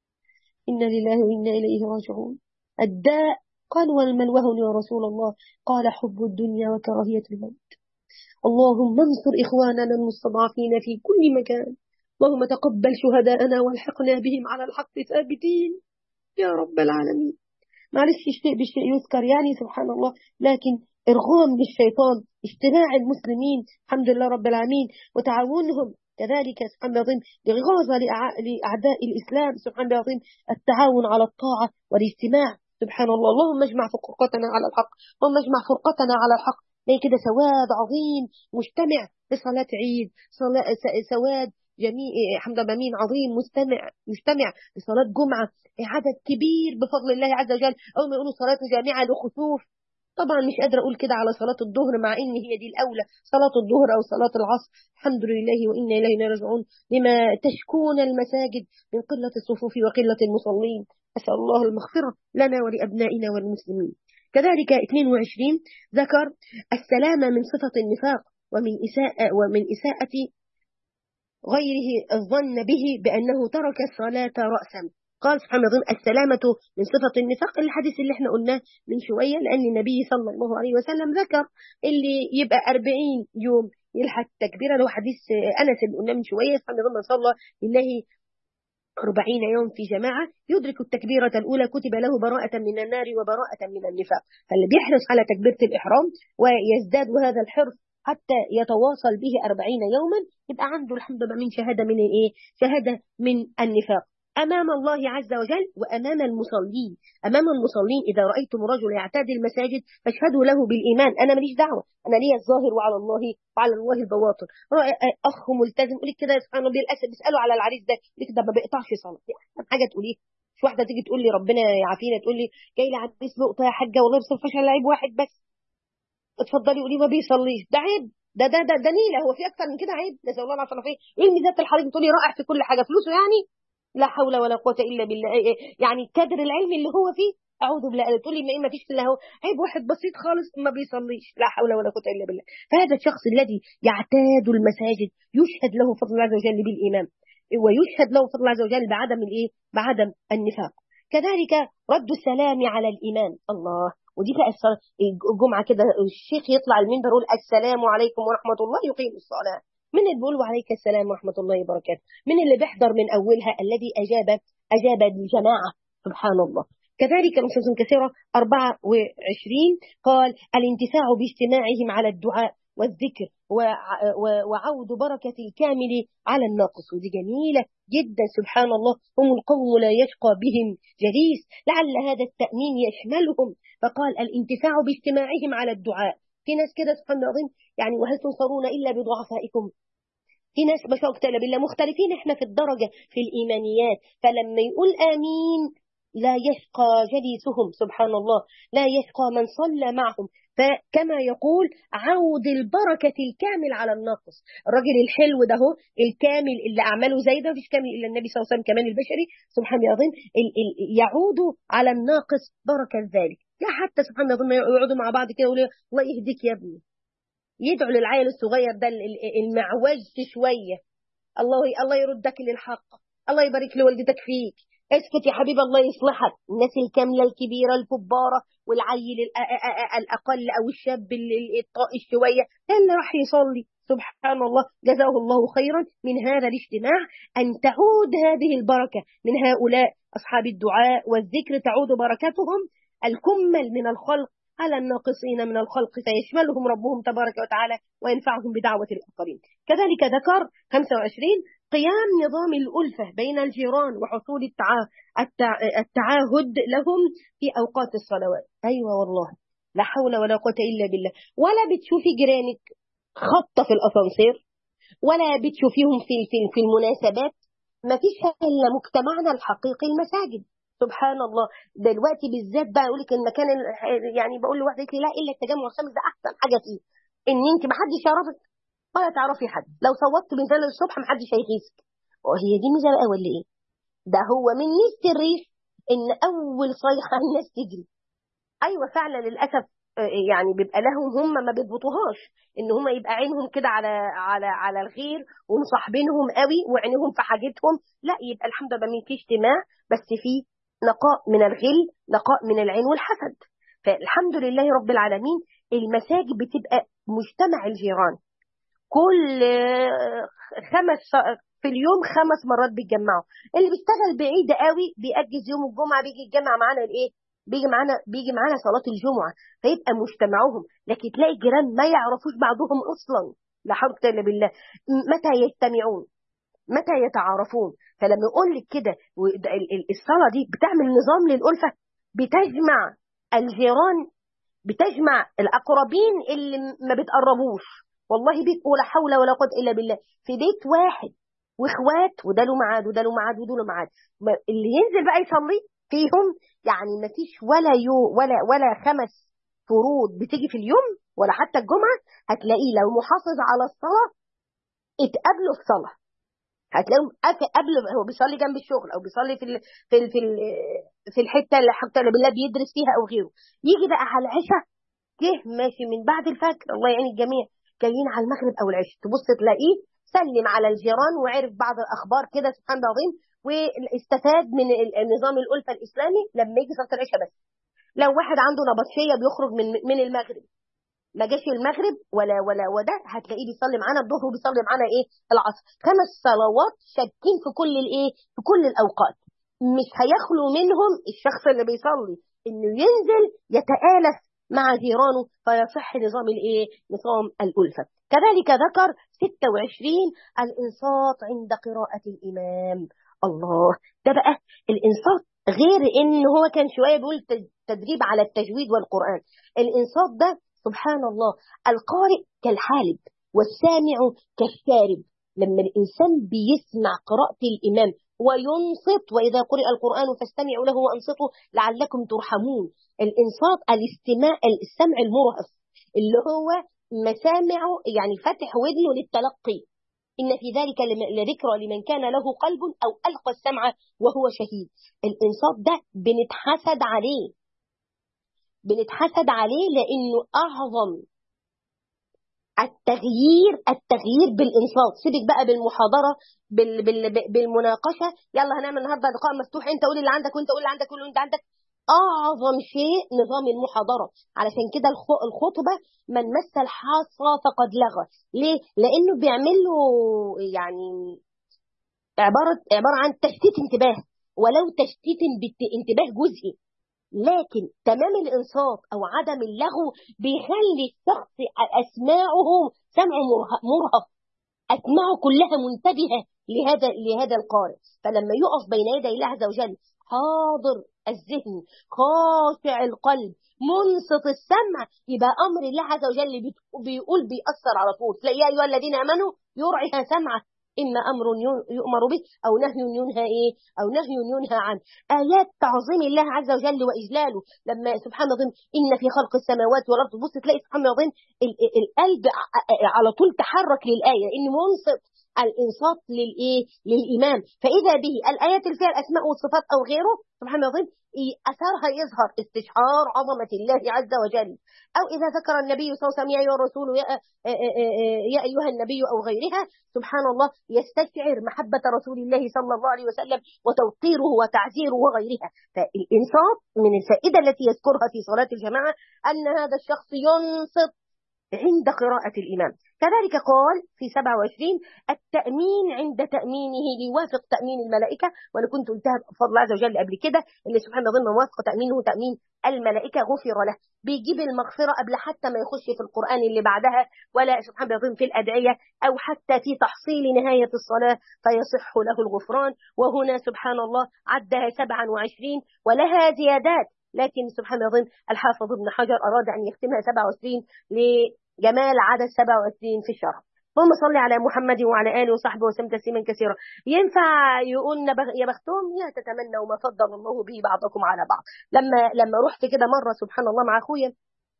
إنا لله وإنا إليه راجعون. الداء قال وما الوهن يا رسول الله؟ قال حب الدنيا وكراهية الموت. اللهم انصر إخواننا المستضعفين في كل مكان، اللهم تقبل شهداءنا والحقنا بهم على الحق ثابتين يا رب العالمين. معلش الشيء بالشيء يذكر يعني سبحان الله، لكن إرغام للشيطان، اجتماع المسلمين الحمد لله رب العالمين وتعاونهم كذلك سبحان الله العظيم لغاظة لأعداء الإسلام سبحان الله العظيم، التعاون على الطاعة والاجتماع سبحان الله. اللهم اجمع فرقتنا على الحق، اللهم اجمع فرقتنا على الحق. ليه كده سواد عظيم مجتمع لصلاة عيد، سواد جميع حمد مين عظيم مستمع مجتمع لصلاة جمعة، عدد كبير بفضل الله عز وجل. أول ما يقولوا صلاة جامعة لخسوف، طبعا مش قادرة أقول كده على صلاة الظهر مع إن هي دي الأولى، صلاة الظهر أو صلاة العصر الحمد لله وإنا إليه راجعون، لما تشكون المساجد من قلة الصفوف وقلة المصلين. أسأل الله المغفرة لنا ولأبنائنا والمسلمين. كذلك اثنين وعشرين ذكر السلامة من صفة النفاق ومن إساءة ومن إساءة غيره الظن به بأنه ترك الصلاة رأسا. قال سبحانه وتعالى السلامة من صفة النفاق، الحديث اللي احنا قلناه من شوية، لأن النبي صلى الله عليه وسلم ذكر اللي يبقى أربعين يوم يلحق تكبيرة، له حديث أنس اللي قلناه من شوية سبحانه وتعالى صلى لله أربعين يوم في جماعة يدرك التكبيرة الأولى كتب له براءة من النار وبراءة من النفاق. فاللي بيحرص على تكبيرة الإحرام ويزداد هذا الحرص حتى يتواصل به أربعين يوما يبقى عنده الحمد لله من شهادة من إيه؟ شهادة من النفاق أمام الله عز وجل وأمام المصلين. أمام المصلين إذا رأيتم رجل يعتاد المساجد فاشهدوا له بالإيمان، أنا ماليش دعوة، أنا لي الظاهر وعلى الله وعلى الله البواطن. أخ ملتزم يقول لك كده سبحان الله بالأسف، بيسألوا على العريس ده يقول لك ده ما بيقطعش صلاة، دي أحسن حاجة تقوليه. مش واحدة تيجي تقول لي ربنا يعافينا تقول لي جاي لي عريس لقطة يا حاجة والله بس الفشل لعيب واحد بس، اتفضلي قولي ما بيصليش، ده عيب، ده ده ده, ده نيلة، هو في أكتر من كده عيب؟ نسأل الله العافية والعافية. إيه الميزات الحريص تقولي رائع في كل حاجة، فلوسه يعني لا حول ولا قوة إلا بالله، يعني كادر العلم اللي هو فيه أعوذ بالله. تقولي ما ما فيش إلا هو عيب واحد بسيط خالص ما بيصليش، لا حول ولا قوة إلا بالله. فهذا الشخص الذي يعتاد المساجد يشهد له فضل الله عز وجل بالإيمان، ويشهد له فضل الله عز وجل بعدم الإيه؟ بعدم النفاق. كذلك رد السلام على الإمام. الله، ودي بقى الجمعة كده الشيخ يطلع المنبر يقول السلام عليكم ورحمة الله يقيم الصلاة، من اللي بيقول وعليك السلام ورحمة الله وبركاته؟ من اللي بيحضر من أولها الذي أجاب أجاب الجماعة سبحان الله. كذلك نصوص كثيرة أربعة وعشرين قال الانتفاع باجتماعهم على الدعاء والذكر وعود بركة الكامل على الناقص. ودي جميلة جدا سبحان الله. هم القوم لا يشقى بهم جليس، لعل هذا التأمين يشملهم، فقال الانتفاع باجتماعهم على الدعاء. في ناس كده سبحان الله يعني، وهل تنصرون إلا بضعفائكم. في ناس ما شاء الله بالله مختلفين احنا في الدرجة في الإيمانيات، فلما يقول آمين لا يشقى جليسهم سبحان الله، لا يشقى من صلى معهم. فكما يقول عود البركة الكامل على الناقص. الراجل الحلو ده هو الكامل اللي أعماله زي ده، مفيش كامل إلا النبي صلى الله عليه وسلم كمان البشري سبحان الله، يعود على الناقص بركة ذلك. لا حتى سبحان الله يقعدوا مع بعض كده يقولوا الله يهديك يا ابني، يدعو للعيل الصغير ده المعوج شوية، الله الله يردك للحق، الله يبارك لوالدتك فيك، اسكت يا حبيب الله يصلحك. الناس الكاملة الكبيرة الكبارة والعيل الأقل أو الشاب الطائش شوية اللي راح يصلي سبحان الله جزاه الله خيرا من هذا الاجتماع، أن تعود هذه البركة من هؤلاء أصحاب الدعاء والذكر، تعود بركتهم الكمل من الخلق على الناقصين من الخلق، فيشملهم ربهم تبارك وتعالى وينفعهم بدعوة الآخرين. كذلك ذكر خمسة وعشرين قيام نظام الألفة بين الجيران وحصول التعا... التع... التعاهد لهم في أوقات الصلوات. أيوة والله لا حول ولا قوة إلا بالله. ولا بتشوفي جيرانك خطة في الأسانسير، ولا بتشوفيهم في في, في المناسبات، ما فيش إلا مجتمعنا الحقيقي المساجد سبحان الله. دلوقتي بالذات بقى اقول لك المكان يعني بقول لواحده قالت لي لا الا التجمع الخامس ده احسن حاجه فيه، ان انت ما حدش يعرفك ولا تعرفي حد، لو صوتت مثال الصبح ما حدش هيغيظك. وهي دي ميزه بقى ولا ايه؟ ده هو من ميزه الريف ان اول صيحه الناس تجري. ايوه فعلا للاسف يعني بيبقى لهم هم ما بيضبطوهاش، ان هم يبقى عينهم كده على على على الغير ومصاحبينهم قوي وعينهم في حاجتهم، لا يبقى الحمد لله ما فيش اجتماع، بس في نقاء من الغل، نقاء من العين والحسد. فالحمد لله رب العالمين المساجد بتبقى مجتمع الجيران، كل خمس في اليوم خمس مرات بيتجمعوا. اللي بيشتغل بعيد قوي بيأجز يوم الجمعة بيجي يتجمع معانا الايه، بيجي معانا بيجي معانا صلاة الجمعة، فيبقى مجتمعهم. لكن تلاقي جيران ما يعرفوش بعضهم اصلا، لا حول ولا قوة الا بالله. متى يجتمعون؟ متى يتعارفون؟ فلما يقول لك كده الصلاة دي بتعمل نظام للألفة، بتجمع الجيران، بتجمع الأقربين اللي ما بتقربوش، والله بيبقوا لا حول ولا قوة إلا بالله في بيت واحد واخوات، وده له ميعاد وده له ميعاد وده له ميعاد، اللي ينزل بقى يصلي فيهم يعني ما فيش ولا يو ولا ولا خمس فروض بتيجي في اليوم ولا حتى الجمعة هتلاقيه لو محافظ على الصلاة اتقابلوا في صلاة، هتلاقيهم قبل هو بيصلي جنب الشغل او بيصلي في ال في ال في ال في الحته اللي حتى بالله بيدرس فيها او غيره، يجي بقى على العشاء جه ماشي من بعد الفجر الله يعين الجميع، جايين على المغرب او العشاء تبص تلاقيه سلم على الجيران وعرف بعض الاخبار كده سبحان الله العظيم، واستفاد من النظام الالفه الاسلامي لما يجي صلاه العشاء. بس لو واحد عنده نبطشيه بيخرج من من المغرب ما جاش المغرب ولا ولا وده هتلاقيه بيصلي معانا الظهر وبيصلي معانا ايه العصر، خمس صلوات شاكين في كل الايه في كل الاوقات، مش هيخلو منهم الشخص اللي بيصلي انه ينزل يتآلف مع جيرانه فيصح نظام الايه نظام الألفة. كذلك ذكر ستة وعشرين الانصات عند قراءة الامام. الله ده بقى الانصات، غير ان هو كان شويه بيقول تدريب على التجويد والقرآن، الانصات ده سبحان الله القارئ كالحالب والسامع كالشارب. لما الإنسان بيسمع قراءة الإمام وينصت، وإذا قرئ القرآن فاستمعوا له وأنصتوا لعلكم ترحمون. الإنصات الاستماع السمع المرهف اللي هو مسامعه يعني فتح ودنه للتلقي، إن في ذلك لذكرى لمن كان له قلب أو ألقى السمع وهو شهيد. الإنصات ده بنتحسد عليه، بنتحسد عليه لأنه أعظم التغيير التغيير بالإنصات. سيبك بقى بالمحاضرة بال بال بالمناقشة، يلا هنعمل النهارده لقاء مفتوح انت قول اللي عندك وانت قول اللي عندك واللي انت عندك. أعظم شيء نظام المحاضرة، علشان كده الخطبة من مس الحاصة فقد لغى. ليه؟ لأنه بيعمل له يعني عبارة عبارة عن تشتيت انتباه، ولو تشتيت انتباه جزئي، لكن تمام الإنصات أو عدم اللغو بيخلي الشخص أسماعه سمعه مرهف، أسماعه كلها منتبهة لهذا لهذا القارئ. فلما يقف بين يدي الله عز وجل حاضر الذهن خاشع القلب منصت السمع، يبقى أمر الله عز وجل بيقول بيأثر على طول. تلاقي يا أيها الذين آمنوا يرعها سمعه، إما أمر يؤمر به أو نهي ينهى إيه أو نهي ينهى عنه. آيات تعظيم الله عز وجل وإجلاله. لما سبحان الله إن في خلق السماوات والأرض، بص تلاقي سبحان الله القلب على طول تحرك للآية، إن منصت الإنصات للإيه للإمام. فإذا به الآيات اللي فيها الأسماء والصفات أو غيره سبحان الله أثرها يظهر استشعار عظمة الله عز وجل. أو إذا ذكر النبي صلى الله عليه وسلم يا أيها الرسول يا, يا أيها النبي أو غيرها سبحان الله يستشعر محبة رسول الله صلى الله عليه وسلم وتوقيره وتعزيره وغيرها. فالإنصات من الفائدة التي يذكرها في صلاة الجماعة أن هذا الشخص ينصت عند قراءة الإمام. كذلك قال في سبعة وعشرين التأمين عند تأمينه ليوافق تأمين الملائكة، وأنا كنت قلتها بفضل الله عز وجل قبل كده اللي سبحان الله ضمن موافق تأمينه تأمين الملائكة غفر له، بيجيب المغفرة قبل حتى ما يخش في القرآن اللي بعدها، ولا سبحان الله في الأدعية أو حتى في تحصيل نهاية الصلاة فيصح له الغفران. وهنا سبحان الله عدها سبعة وعشرين ولها زيادات، لكن سبحان الله الحافظ ابن حجر أراد أن يختمها سبعة وعشرين لجمال عدد سبعة وعشرين في الشرح. اللهم صل على محمد وعلى آله وصحبه وسلم تسليما كثيرا. ينفع يقول يا بختهم يا تتمنوا ما فضل الله به بعضكم على بعض. لما لما رحت كده مرة سبحان الله مع أخويا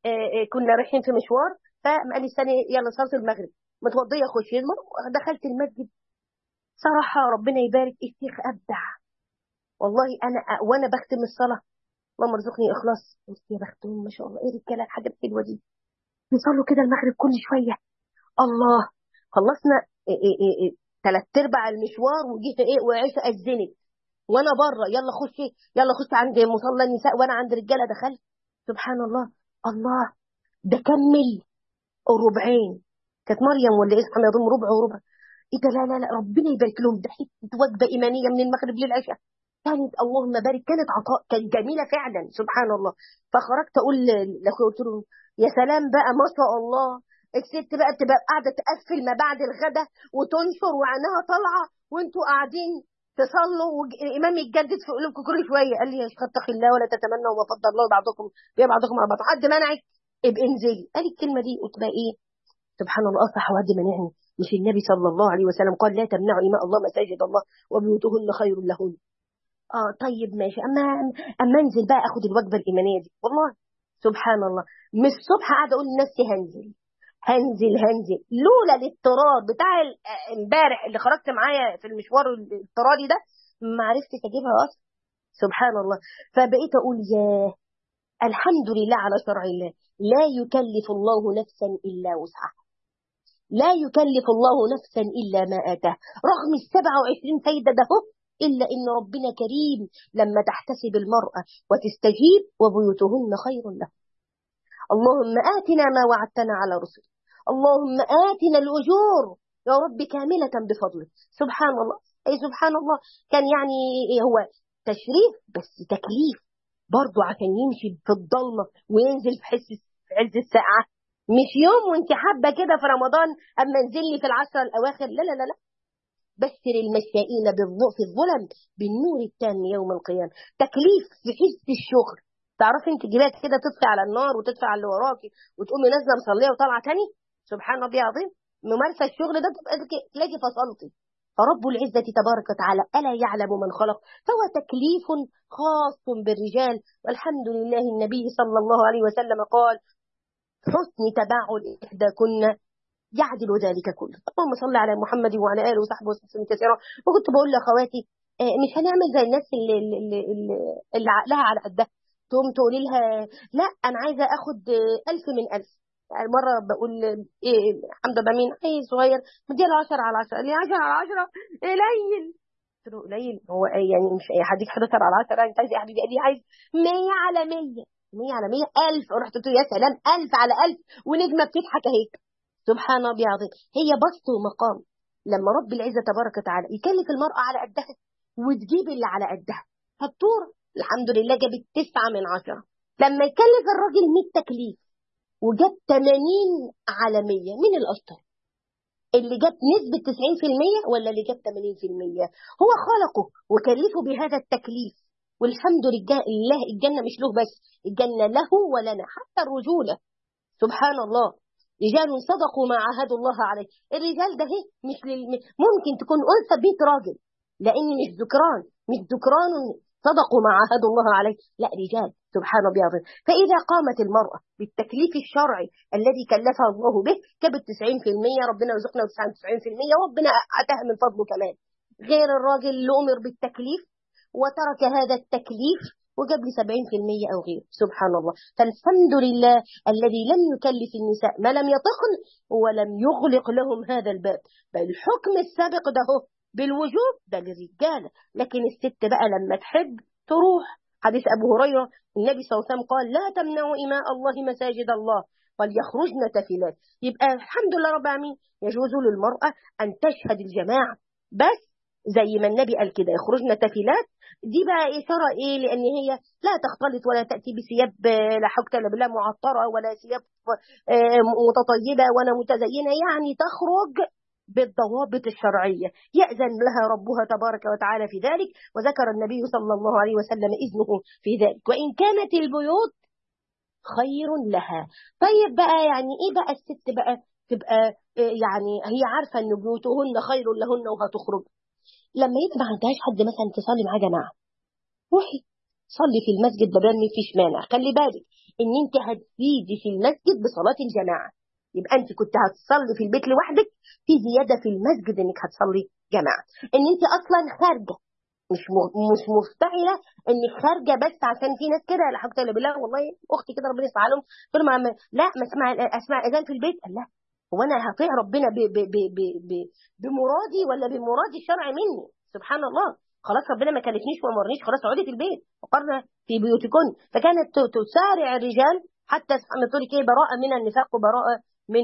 كنا رايحين في مشوار، فقال لي استني يلا صلاة المغرب متوضية أخش دخلت المسجد. صراحة ربنا يبارك الشيخ أبدع والله. أنا وأنا بختم الصلاة اللهم ارزقني إخلاص، يا بختهم ما شاء الله إيه الرجالة الحاجة الحلوة دي، بيصلوا كده المغرب كل شوية. الله خلصنا إيه إيه إيه إيه. تلات ارباع المشوار وجيت ايه وعيشه اذنت وانا بره يلا خشي يلا خشي عند مصلى النساء وانا عند رجاله. دخلت سبحان الله الله ده كمل الربعين، كانت مريم ولا ايه سبحان الله ربع وربع. ايه ده لا لا لا ربنا يبارك لهم، ده حته وجبه ايمانيه من المغرب للعشاء كانت اللهم بارك، كانت عطاء كانت جميله فعلا سبحان الله. فخرجت اقول لاخويا قلت له يا سلام بقى ما شاء الله، الست بقى بتبقى قاعده تقفل ما بعد الغداء وتنشر وعينها طالعه وانتوا قاعدين تصلوا والامام يتجدد في قلوبكم كل شويه. قال لي يا شيخ اتقي الله ولا تتمنوا ما فضل الله بعضكم يا بعضكم على بعض، حد منعك ابقى انزلي. قال لي الكلمه دي قلت بقى ايه سبحان الله اصح وقد منعني. مش النبي صلى الله عليه وسلم قال لا تمنعوا إماء الله مساجد الله وبيوتهن خير لهن. اه طيب ماشي، اما اما انزل بقى اخد الوجبه الايمانيه دي. والله سبحان الله من الصبح قاعده اقول لنفسي هنزل هنزل هنزل لولا الاضطرار بتاع امبارح اللي خرجت معايا في المشوار الاضطراري ده ما عرفتش اجيبها اصلا سبحان الله. فبقيت اقول يا الحمد لله على شرع الله، لا يكلف الله نفسا الا وسعها، لا يكلف الله نفسا الا ما اتاه، رغم السبعة وعشرين فايده ده إلا إن ربنا كريم لما تحتسب المرأة وتستجيب وبيوتهن خير له. اللهم آتنا ما وعدتنا على رسلك، اللهم آتنا الأجور يا رب كاملة بفضلك. سبحان الله أي سبحان الله. كان يعني هو تشريف بس تكليف برضو عشان يمشي في الضلمة وينزل في حس في عز الساعة، مش يوم وانت حابة كده في رمضان أما انزل لي في العشرة الأواخر، لا لا لا لا. بشر المشائين بالضوء في الظلم بالنور التام يوم القيامة. تكليف في حس الشغل، تعرفي انت جبات كده تطفي على النار وتدفع على اللي وراكي وتقومي نازله مصليه وطالعه تاني سبحان ربي العظيم. ممارسه الشغل ده تبقى تلاقي فصلتي. فرب العزه تبارك وتعالى الا يعلم من خلق، فهو تكليف خاص بالرجال. والحمد لله النبي صلى الله عليه وسلم قال حسن تباعد احداكن يعدل ذلك كله. اللهم صل على محمد وعلى اله وصحبه وسلم كثيرا. وكنت بقول لاخواتي مش هنعمل زي الناس اللي اللي, اللي, اللي عقلها على قدها تقوم تقولي لها لا انا عايزه اخد ألف من ألف. يعني مره بقول ايه حمد بامين اي صغير مديها عشرة على عشرة، اللي عشرة على عشرة قليل. قلت له قليل هو يعني مش اي حد حداشر على عشرة، انت عايز ايه يا حبيبي؟ قال لي عايز مية على مية، مية على مية ألف. رحت قلت له يا سلام ألف على ألف ونجمه بتضحك اهيك سبحان الله العظيم. هي بسط ومقام لما رب العزه تبارك وتعالى يكلف المراه على قدها وتجيب اللي على قدها فالطور الحمد لله جابت تسعة من عشرة. لما يكلف الراجل مية تكليف وجاب ثمانين على مية، مين الأشطر؟ اللي جاب نسبة تسعين في المية ولا اللي جاب ثمانين في المية؟ هو خلقه وكلفه بهذا التكليف. والحمد لله الجنة مش له بس، الجنة له ولنا، حتى الرجولة. سبحان الله، رجال صدقوا ما عاهدوا الله عليه. الرجال ده هي مش لل... ممكن تكون أنثى بيت راجل، لأن مش ذكران، مش ذكران صدقوا ما عاهدوا الله عليه، لا رجال. سبحان الله. فإذا قامت المرأة بالتكليف الشرعي الذي كلفها الله به جابت تسعين في المية، ربنا يرزقنا تسعين في المية، وربنا أتاها من فضله كمان، غير الراجل اللي أمر بالتكليف وترك هذا التكليف وجاب لي سبعين في المية أو غير. سبحان الله. فالحمد لله الذي لم يكلف النساء ما لم يطقن ولم يغلق لهم هذا الباب، بل الحكم السابق ده هو بالوجوب ده للرجالة، لكن الست بقى لما تحب تروح. حديث أبو هريرة النبي صلى الله عليه وسلم قال لا تمنعوا إماء الله مساجد الله وليخرجن تفلات. يبقى الحمد لله رب العالمين يجوز للمرأة أن تشهد الجماعة، بس زي ما النبي قال كده يخرجن تفلات. دي بقى إشارة إيه؟ لأن هي لا تختلط ولا تأتي بثياب لا حكت لا بالله معطرة ولا ثياب متطيبة ولا متزينة، يعني تخرج بالضوابط الشرعية يأذن لها ربها تبارك وتعالى في ذلك، وذكر النبي صلى الله عليه وسلم إذنه في ذلك، وإن كانت البيوت خير لها. طيب بقى يعني إيه بقى الست بقى تبقى يعني هي عارفة أن بيوتهن خير لهن وهتخرج؟ لما يبقى ما عندهاش حد مثلا تصلي معاه جماعة، روحي صلي في المسجد بدل ما فيش مانع. خلي بالك ان انت هتزيدي في المسجد بصلاة الجماعة، يبقى انت كنت هتصلي في البيت لوحدك، في زيادة في المسجد انك هتصلي جماعة. ان انت اصلا خارجة، مش مش مفتعلة انك خارجة بس عشان في ناس كده لا حول ولا بالله، والله اختي كده ربنا يسمع لهم تقول ما لا ما اسمع اسمع اذان في البيت. لا، هو انا هطيع ربنا ب ب ب ب ب بمرادي ولا بمراد الشرع مني؟ سبحان الله. خلاص ربنا ما كلفنيش وما امرنيش، خلاص اقعدي في البيت وقرنا في بيوتكن. فكانت تسارع الرجال حتى تقول لك ايه براءه من النفاق وبراءه من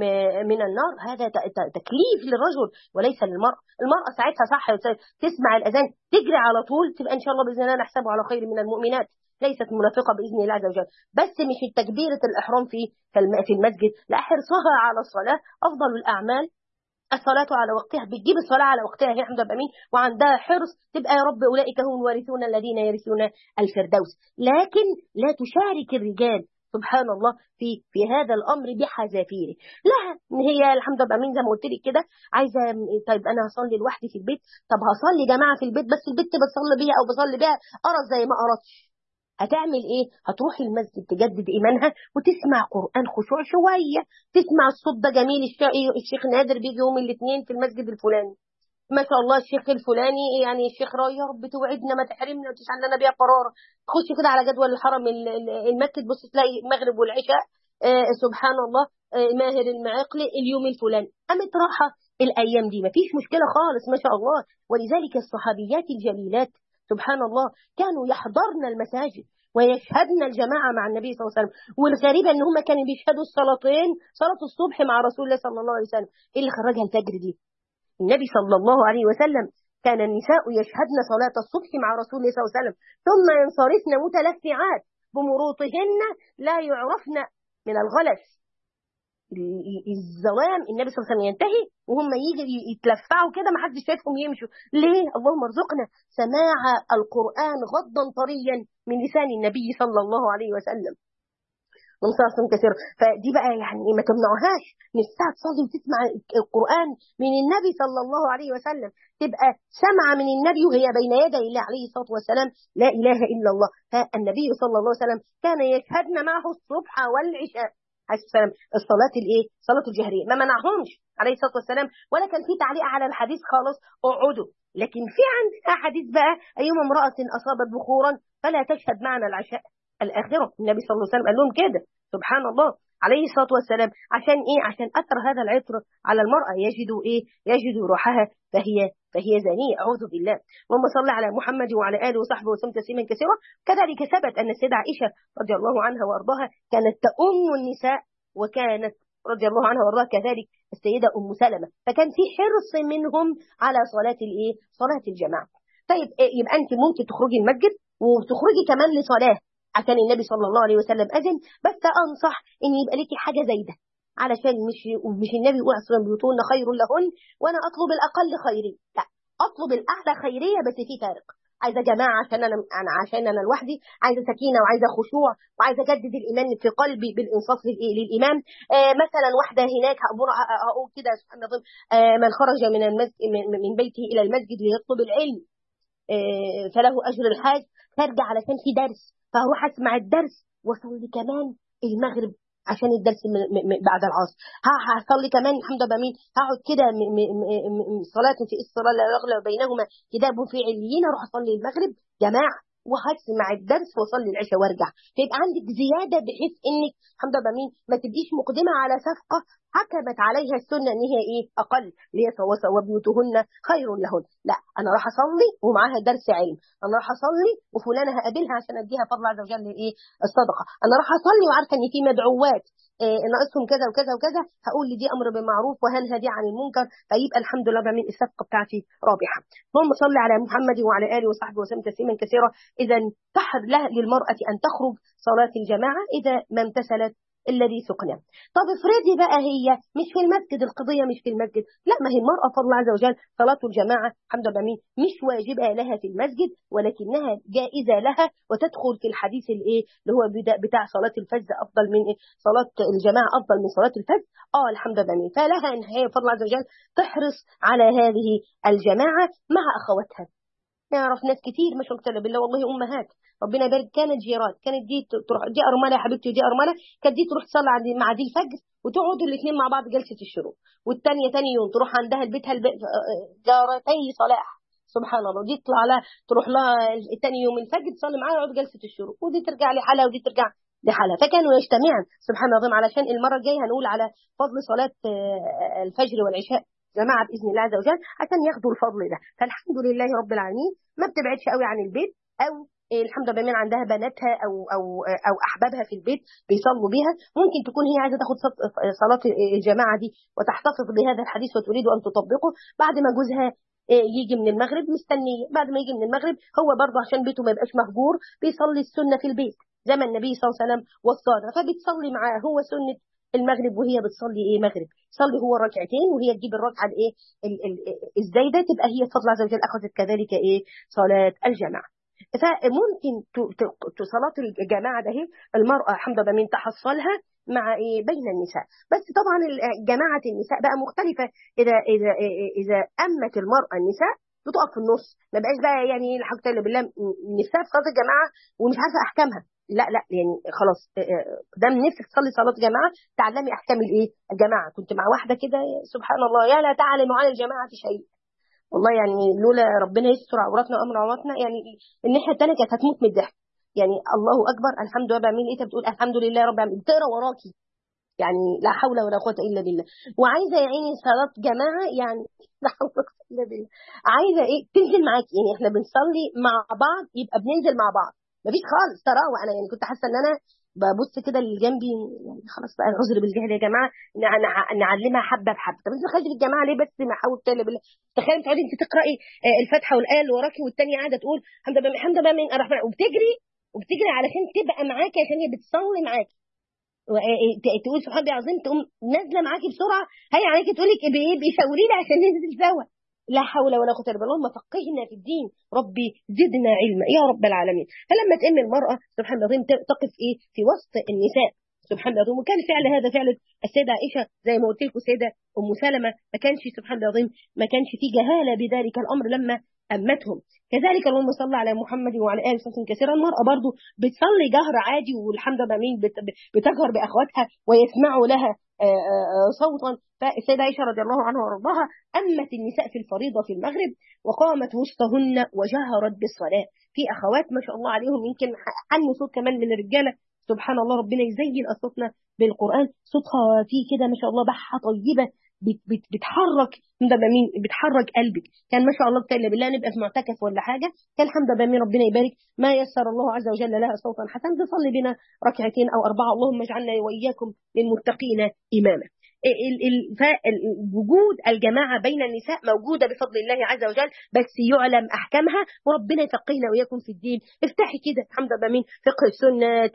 من النار. هذا تكليف للرجل وليس للمرأة. المرأة ساعتها صح تسمع الأذان تجري على طول، تبقى إن شاء الله بإذن الله نحسبه على خير من المؤمنات، ليست منافقة بإذن الله عز وجل. بس مش التكبيرة الإحرام في في المسجد، لا، حرصها على الصلاة. أفضل الأعمال الصلاة على وقتها، بتجيب الصلاة على وقتها هي حمد بأمين وعندها حرص، تبقى يا رب أولئك هم الوارثون الذين يرثون الفردوس. لكن لا تشارك الرجال سبحان الله في في هذا الامر بحذافيره. لا، هي الحمد لله مين زي ما قلت لك كده عايزه. طيب انا هصلي لوحدي في البيت، طب هصلي جماعه في البيت، بس البيت بتصلي بيها او بصلي بيها قرص زي ما قرصش. هتعمل ايه؟ هتروح المسجد تجدد ايمانها وتسمع قران خشوع شويه، تسمع الصوت ده جميل. الشيخ نادر بيجي يوم الاثنين في المسجد الفلاني، ما شاء الله الشيخ الفلاني، يعني الشيخ راي يا رب توعدنا ما تحرمنا وتجعل لنا بيها قرار. تخش كده على جدول الحرم المكي تبص تلاقي المغرب والعشاء آه سبحان الله آه ماهر المعقلي اليوم الفلاني. قامت راحه الايام دي ما فيش مشكله خالص ما شاء الله. ولذلك الصحابيات الجليلات سبحان الله كانوا يحضرن المساجد ويشهدن الجماعه مع النبي صلى الله عليه وسلم. والغريبه ان هم كانوا بيشهدوا الصلاتين، صلاه الصبح مع رسول الله صلى الله عليه وسلم. ايه اللي خرجها الفجر دي؟ النبي صلى الله عليه وسلم كان النساء يشهدن صلاة الصبح مع رسول الله صلى الله عليه وسلم ثم ينصرفن متلفعات بمروطهن لا يعرفن من الغلس. الزوام النبي صلى الله عليه وسلم ينتهي وهم يجي يتلفعوا كده ما حدش شايفهم يمشوا. ليه؟ اللهم ارزقنا سماع القرآن غضا طريا من لسان النبي صلى الله عليه وسلم منصاص كثير. فدي بقى يعني ما تمنعوهاش، نفسها تصلي وتسمع القرآن من النبي صلى الله عليه وسلم، تبقى سمع من النبي وهي بين يدي الله عليه الصلاة والسلام لا إله إلا الله. فالنبي صلى الله عليه وسلم كان يشهدن معه الصبح والعشاء عليه السلام الصلاة الايه؟ صلاة الجهرية ما منعهمش عليه الصلاة والسلام، ولا كان في تعليق على الحديث خالص اقعدوا. لكن في عندنا حديث بقى أيما امرأة أصابت بخورا فلا تشهد معنا العشاء الآخرة. النبي صلى الله عليه وسلم قال لهم كده سبحان الله عليه الصلاة والسلام. عشان إيه؟ عشان أثر هذا العطر على المرأة يجد إيه؟ يجد روحها فهي فهي زانية أعوذ بالله. اللهم صل على محمد وعلى آله وصحبه وسلم تسليما كثيرا. كذلك ثبت أن السيدة عائشة رضي الله عنها وأرضاها كانت تؤم النساء، وكانت رضي الله عنها وأرضاها كذلك السيدة أم سلمة، فكان في حرص منهم على صلاة الإيه؟ صلاة الجماعة. طيب يبقى أنت ممكن تخرجي المسجد وتخرجي كمان لصلاة عشان النبي صلى الله عليه وسلم أذن، بس أنصح إن يبقى لك حاجة زي ده، علشان مش مش النبي يقول اصلا بيوتهن خير لهن وانا اطلب الاقل خيري، لا، اطلب الاعلى خيريه، بس في فارق. عايزه جماعه عشان انا انا عشان انا لوحدي، عايزه سكينه وعايزه خشوع وعايزه اجدد الايمان في قلبي بالانصاف للامام. آه مثلا واحده هناك هقول كده سبحان الله، آه من خرج من المسجد من بيته الى المسجد ليطلب العلم آه فله اجر الحاج، خارجه علشان في درس فهروح اسمع الدرس واصلي كمان المغرب عشان الدرس بعد العصر، هصلي كمان الحمد لله مين، هقعد كده صلاه في الصلاه لا يغلب بينهما كتاب في عليين، اروح اصلي المغرب جماعه وهسمع الدرس واصلي العشاء وارجع، فيبقى عندك زياده بحيث انك الحمد لله مين ما تبقيش مقدمه على صفقه حكمت عليها السنه ان هي ايه اقل، اللي هي وبيوتهن خير لهن، لا انا راح اصلي ومعاها درس علم، انا راح اصلي وفلانه هقابلها عشان اديها فضل عز وجل ايه الصدقه، انا راح اصلي وعارفه ان في مدعوات إيه ناقصهم كذا وكذا وكذا، هقول لي دي امر بالمعروف وهنهى دي عن المنكر، فيبقى الحمد لله بعمل الصفقه بتاعتي رابحه. اللهم صل على محمد وعلى اله وصحبه وسلم تسليما كثيرا. اذا تحر لها للمراه ان تخرج صلاه الجماعه اذا ما امتثلت الذي سقنا. طب افرضي بقى هي مش في المسجد، القضيه مش في المسجد، لا ما هي المراه فضل عز وجل صلاه الجماعه الحمد لله مش واجبه لها في المسجد ولكنها جائزه لها، وتدخل في الحديث الايه اللي هو بتاع صلاه الفجر افضل من صلاه الجماعه افضل من صلاه الفجر، اه الحمد لله فلها ان هي فضل عز وجل تحرص على هذه الجماعه مع اخواتها. نعرف ناس كتير ما شاء الله بالله والله امهات ربنا يبارك كانت جيرات، كانت دي تروح دي ارمله يا حبيبتي ودي ارمله، كانت دي تروح تصلي عند مع دي الفجر وتقعدوا الاثنين مع بعض جلسه الشروق، والثانيه ثاني يوم تروح عندها البيت الب... جارتي صلاح سبحان الله، دي تطلع لها تروح لها ثاني يوم الفجر تصلي معاها ويقعدوا جلسه الشروق، ودي ترجع لحالها ودي ترجع لحالها، فكانوا يجتمعن سبحان الله. علشان المره الجايه هنقول على فضل صلاه الفجر والعشاء جماعه باذن الله عز وجل عشان ياخدوا الفضل ده، فالحمد لله رب العالمين ما بتبعدش قوي عن البيت، او الحمد لله من عندها بناتها او او او احبابها في البيت بيصلوا بيها، ممكن تكون هي عايزه تاخد صلاه الجماعه دي وتحتفظ بهذا الحديث وتريد ان تطبقه بعد ما جوزها يجي من المغرب، مستنيه بعد ما يجي من المغرب هو برضه عشان بيته ما يبقاش مهجور بيصلي السنه في البيت زي ما النبي صلى الله عليه وسلم وصانا، فبتصلي معاه هو سنه المغرب وهي بتصلي ايه مغرب، يصلي هو ركعتين وهي تجيب الركعه الايه الزايده، تبقى هي بفضل عز وجل اخذت كذلك ايه صلاه الجماعه. فممكن صلاه الجماعه ده المراه الحمد لله من تحصلها مع إيه بين النساء، بس طبعا جماعه النساء بقى مختلفه، اذا اذا اذا امت المراه النساء بتقف في النص، ما بقاش بقى يعني الحمد لله بالله نفسها في صلاه الجماعه ومش عارفه احكامها، لا لا يعني خلاص ده من نفسك تصلي صلاه جماعه تعلمي احكام الايه الجماعه. كنت مع واحده كده سبحان الله يا لا تعلم عن الجماعه شيء والله، يعني لولا ربنا يستر عوراتنا وامر عوراتنا يعني الناحيه الثانيه كانت هتموت من الضحك، يعني الله اكبر الحمد لله بعمل ايه بتقول الحمد لله رب العالمين بتقرا وراكي، يعني لا حول ولا قوه الا بالله، وعايزه يا عيني صلاه جماعه يعني لا حول ولا قوه الا بالله، عايزه ايه تنزل معاكي، يعني احنا بنصلي مع بعض يبقى بننزل مع بعض، مفيش خالص تراوح، وانا يعني كنت حاسه ان انا ببص كده اللي جنبي يعني خلاص بقى العذر بالجهل يا جماعه نعلمها حبه بحبه، طب انت دخلتي في الجماعه ليه بس ما حاول تقول بالله، تخيلي تقعدي انت تقراي الفاتحه والايه اللي وراكي والثانيه قاعده تقول الحمد لله الحمد لله من الرحمن وبتجري وبتجري علشان تبقى معاكي عشان هي بتصلي معاكي، تقول سبحان عظيم تقوم نازله معاكي بسرعه هي عليكي تقول لك ايه بيشاوري لي عشان ننزل سوا، لا حول ولا قوه الا بالله، اللهم فقهنا في الدين ربي زدنا علما يا رب العالمين. فلما تئم المراه سبحان الله تقف ايه في وسط النساء سبحان الله، وكان فعل هذا فعل السيده عائشه زي ما قلت لكم السيده ام سلمه ما كانش سبحان الله ما كانش في جهاله بذلك الامر لما امتهم، كذلك اللهم صل على محمد وعلى اله وصحبه كثيرا. المراه برضو بتصلي جهر عادي والحمد لله مين بتجهر باخواتها ويسمعوا لها صوتا، فالسيده عائشه رضي الله عنها وارضاها امت النساء في الفريضه في المغرب وقامت وسطهن وجهرت بالصلاه، في اخوات ما شاء الله عليهم يمكن حنوا صوت كمان من الرجاله سبحان الله، ربنا يزين اصواتنا بالقران، صوتها فيه كده ما شاء الله بحه طيبه بت بت بتحرك مين بتحرك قلبك، كان ما شاء الله بتقل بالله نبقى في معتكف ولا حاجه كان الحمد لله من ربنا يبارك ما يسر الله عز وجل لها صوتا حسنا تصلي بنا ركعتين او اربعه، اللهم اجعلنا واياكم للمتقين اماما. وجود الجماعة بين النساء موجودة بفضل الله عز وجل، بس يعلم أحكامها وربنا يفقهنا وإياكم في الدين. افتحي كده الحمد لله مين فقه السنة،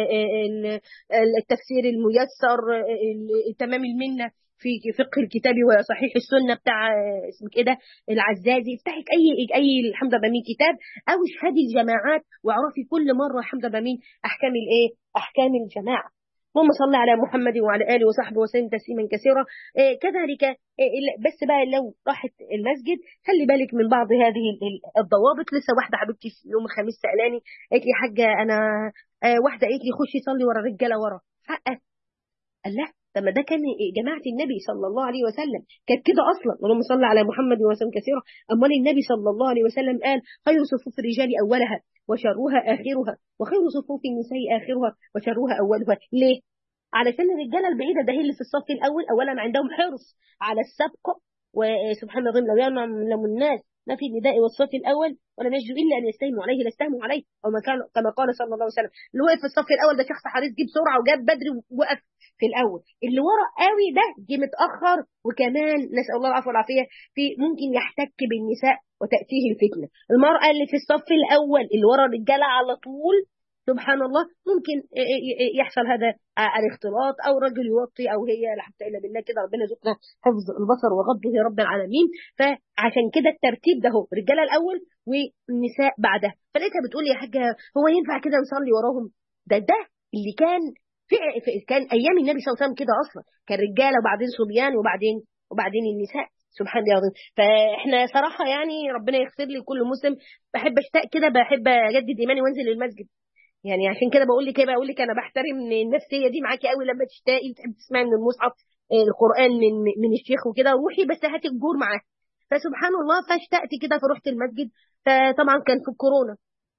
التفسير الميسر، تمام المنة في فقه الكتاب وصحيح السنة بتاع اسمك ايه ده العزازي. افتحي اي اي الحمد لله مين كتاب، او اشهدي الجماعات واعرفي كل مرة الحمد لله مين احكام الايه احكام الجماعة. اللهم صل على محمد وعلى اله وصحبه وسلم تسليما كثيرا. إيه كذلك إيه بس بقى لو راحت المسجد خلي بالك من بعض هذه الضوابط. لسه واحده حبيبتي في يوم الخميس سالاني قالت لي حاجه انا آه واحده قالت لي خشي صلي ورا الرجاله ورا حقه. قال لا طب ما ده كان جماعه النبي صلى الله عليه وسلم كانت كده اصلا. اللهم صل على محمد وسلم كثيرا. امال النبي صلى الله عليه وسلم قال خير صفوف الرجال اولها وشرها اخرها وخير صفوف النساء اخرها وشرها اولها. ليه؟ علشان الرجاله البعيده ده هي اللي في الصف الاول اولا عندهم حرص على السبق، وسبحان الله لو يعلم الناس ما في النداء والصف الاول ولم يجدوا الا ان يستهموا عليه لاستهموا عليه، او ما كان كما قال صلى الله عليه وسلم. اللي وقف في الصف الاول ده شخص حريص جه بسرعه وجاب بدري ووقف في الاول. اللي ورا قوي ده جه متاخر، وكمان نسال الله العفو والعافيه في ممكن يحتك بالنساء وتاتيه الفتنه. المراه اللي في الصف الاول اللي ورا الرجاله على طول سبحان الله ممكن يحصل هذا الاختلاط، او رجل يوطي او هي لا حتى الا بالله كده. ربنا يرزقنا حفظ البصر وغضه يا رب العالمين. فعشان كده الترتيب ده هو رجاله الاول والنساء بعدها. فلقيتها بتقول لي يا حاجه هو ينفع كده نصلي وراهم؟ ده ده اللي كان في كان ايام النبي صلى الله عليه وسلم كده اصلا، كان رجاله وبعدين صبيان وبعدين وبعدين النساء. سبحان الله العظيم. فاحنا صراحه يعني ربنا يغفر لي كل مسلم. بحب اشتاق كده، بحب اجدد ايماني وانزل المسجد. يعني عشان كده بقول لك ايه، بقول لك انا بحترم النفسيه دي معاكي قوي. لما تشتاقي تحبي تسمعي من المصحف القران من من الشيخ وكده روحي، بس هاتي الجور معاه. فسبحان الله فاشتقت كده فرحت المسجد. فطبعا كان في الكورونا،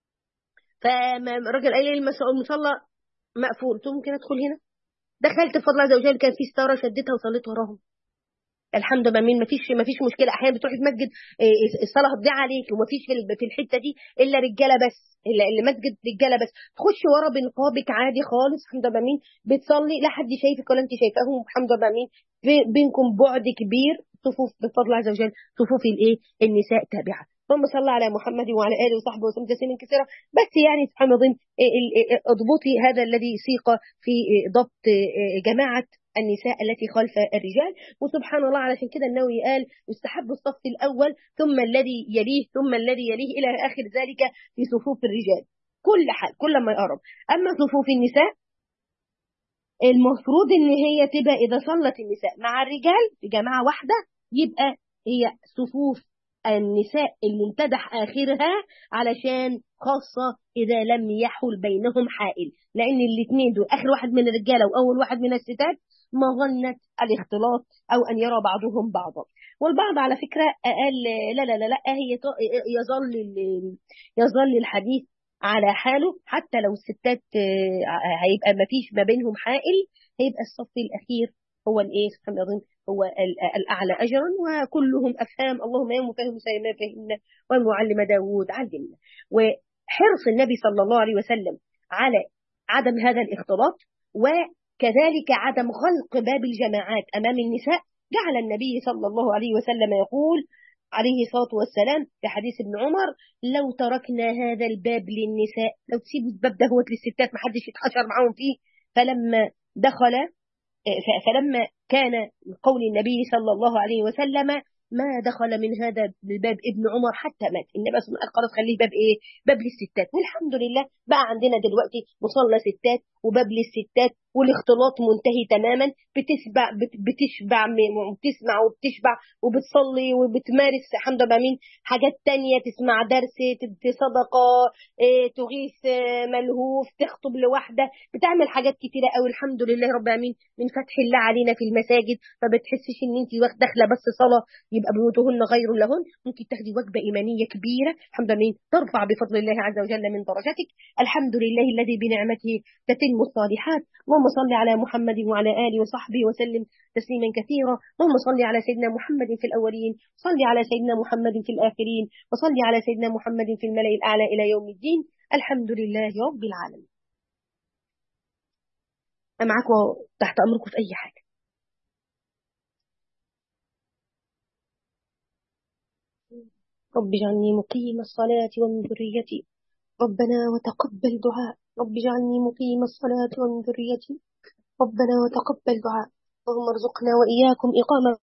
فالراجل قال لي المصلى مقفول. قلت له ممكن ادخل هنا؟ دخلت بفضل الله عز وجل، كان في ستاره شدتها وصليت وراهم الحمد لله. مين مفيش مفيش مشكله. احيانا بتروحي المسجد الصلاه هتضيع عليك ومفيش في في الحته دي الا رجاله بس، الا المسجد رجاله بس. تخشي ورا بنقابك عادي خالص الحمد لله. مين بتصلي لا حد شايفك ولا انت شايفاهم الحمد لله. مين بينكم بعد كبير. صفوف بفضل الله عز وجل صفوف الايه النساء تابعه. اللهم صل على محمد وعلى اله وصحبه وسلم تسليما كثيرا. بس يعني سبحان الله اضبطي هذا الذي سيق في ضبط جماعه النساء التي خلف الرجال. وسبحان الله علشان كده النووي قال يستحب الصف الأول ثم الذي يليه ثم الذي يليه إلى آخر ذلك في صفوف الرجال كل حال كل ما يقرب. أما صفوف النساء المفروض إن هي تبقى إذا صلت النساء مع الرجال في جماعة واحدة يبقى هي صفوف النساء اللي امتدح آخرها، علشان خاصة إذا لم يحل بينهم حائل، لأن الاثنين دول آخر واحد من الرجالة وأول واحد من الستات مظنة الاختلاط أو أن يرى بعضهم بعضا. والبعض على فكرة قال لا لا لا لا هي يظل يظل الحديث على حاله حتى لو الستات هيبقى ما فيش ما بينهم حائل، هيبقى الصف الأخير هو الإيه سبحان الله هو الأعلى أجرا. وكلهم أفهام اللهم يا مفهم سيما فهمنا والمعلم داود علمنا. وحرص النبي صلى الله عليه وسلم على عدم هذا الاختلاط وكذلك عدم غلق باب الجماعات أمام النساء جعل النبي صلى الله عليه وسلم يقول عليه الصلاة والسلام في حديث ابن عمر لو تركنا هذا الباب للنساء، لو تسيبوا الباب ده هو للستات ما حدش يتحشر معاهم فيه. فلما دخل فلما كان قول النبي صلى الله عليه وسلم ما دخل من هذا الباب ابن عمر حتى مات. النبي صلى الله عليه وسلم قال خليه باب ايه باب للستات. والحمد لله بقى عندنا دلوقتي مصلى ستات وباب للستات والاختلاط منتهي تماما. بتسبع بتشبع بتسمع وبتشبع وبتصلي وبتمارس الحمد لله مين حاجات تانية، تسمع درس تدي صدقة إيه، تغيث ملهوف، تخطب لوحدة، بتعمل حاجات كتيرة قوي الحمد لله رب العالمين من فتح الله علينا في المساجد. فبتحسش ان انت داخله بس صلاة يبقى بيوتهن غير لهن. ممكن تاخدي وجبة إيمانية كبيرة الحمد لله ترفع بفضل الله عز وجل من درجاتك. الحمد لله الذي بنعمته تتم الصالحات. اللهم صل على محمد وعلى آله وصحبه وسلم تسليما كثيرا. اللهم صل على سيدنا محمد في الأولين، صل على سيدنا محمد في الآخرين، وصل على سيدنا محمد في الملأ الأعلى إلى يوم الدين. الحمد لله رب العالمين. أنا معاكم تحت أمركم في أي حاجة. رب اجعلني مقيم الصلاة ومن ذريتي ربنا وتقبل دعاء رب اجعلني مقيم الصلاة ومن ذريتي ربنا وتقبل دعاء اللهم ارزقنا وإياكم إقامة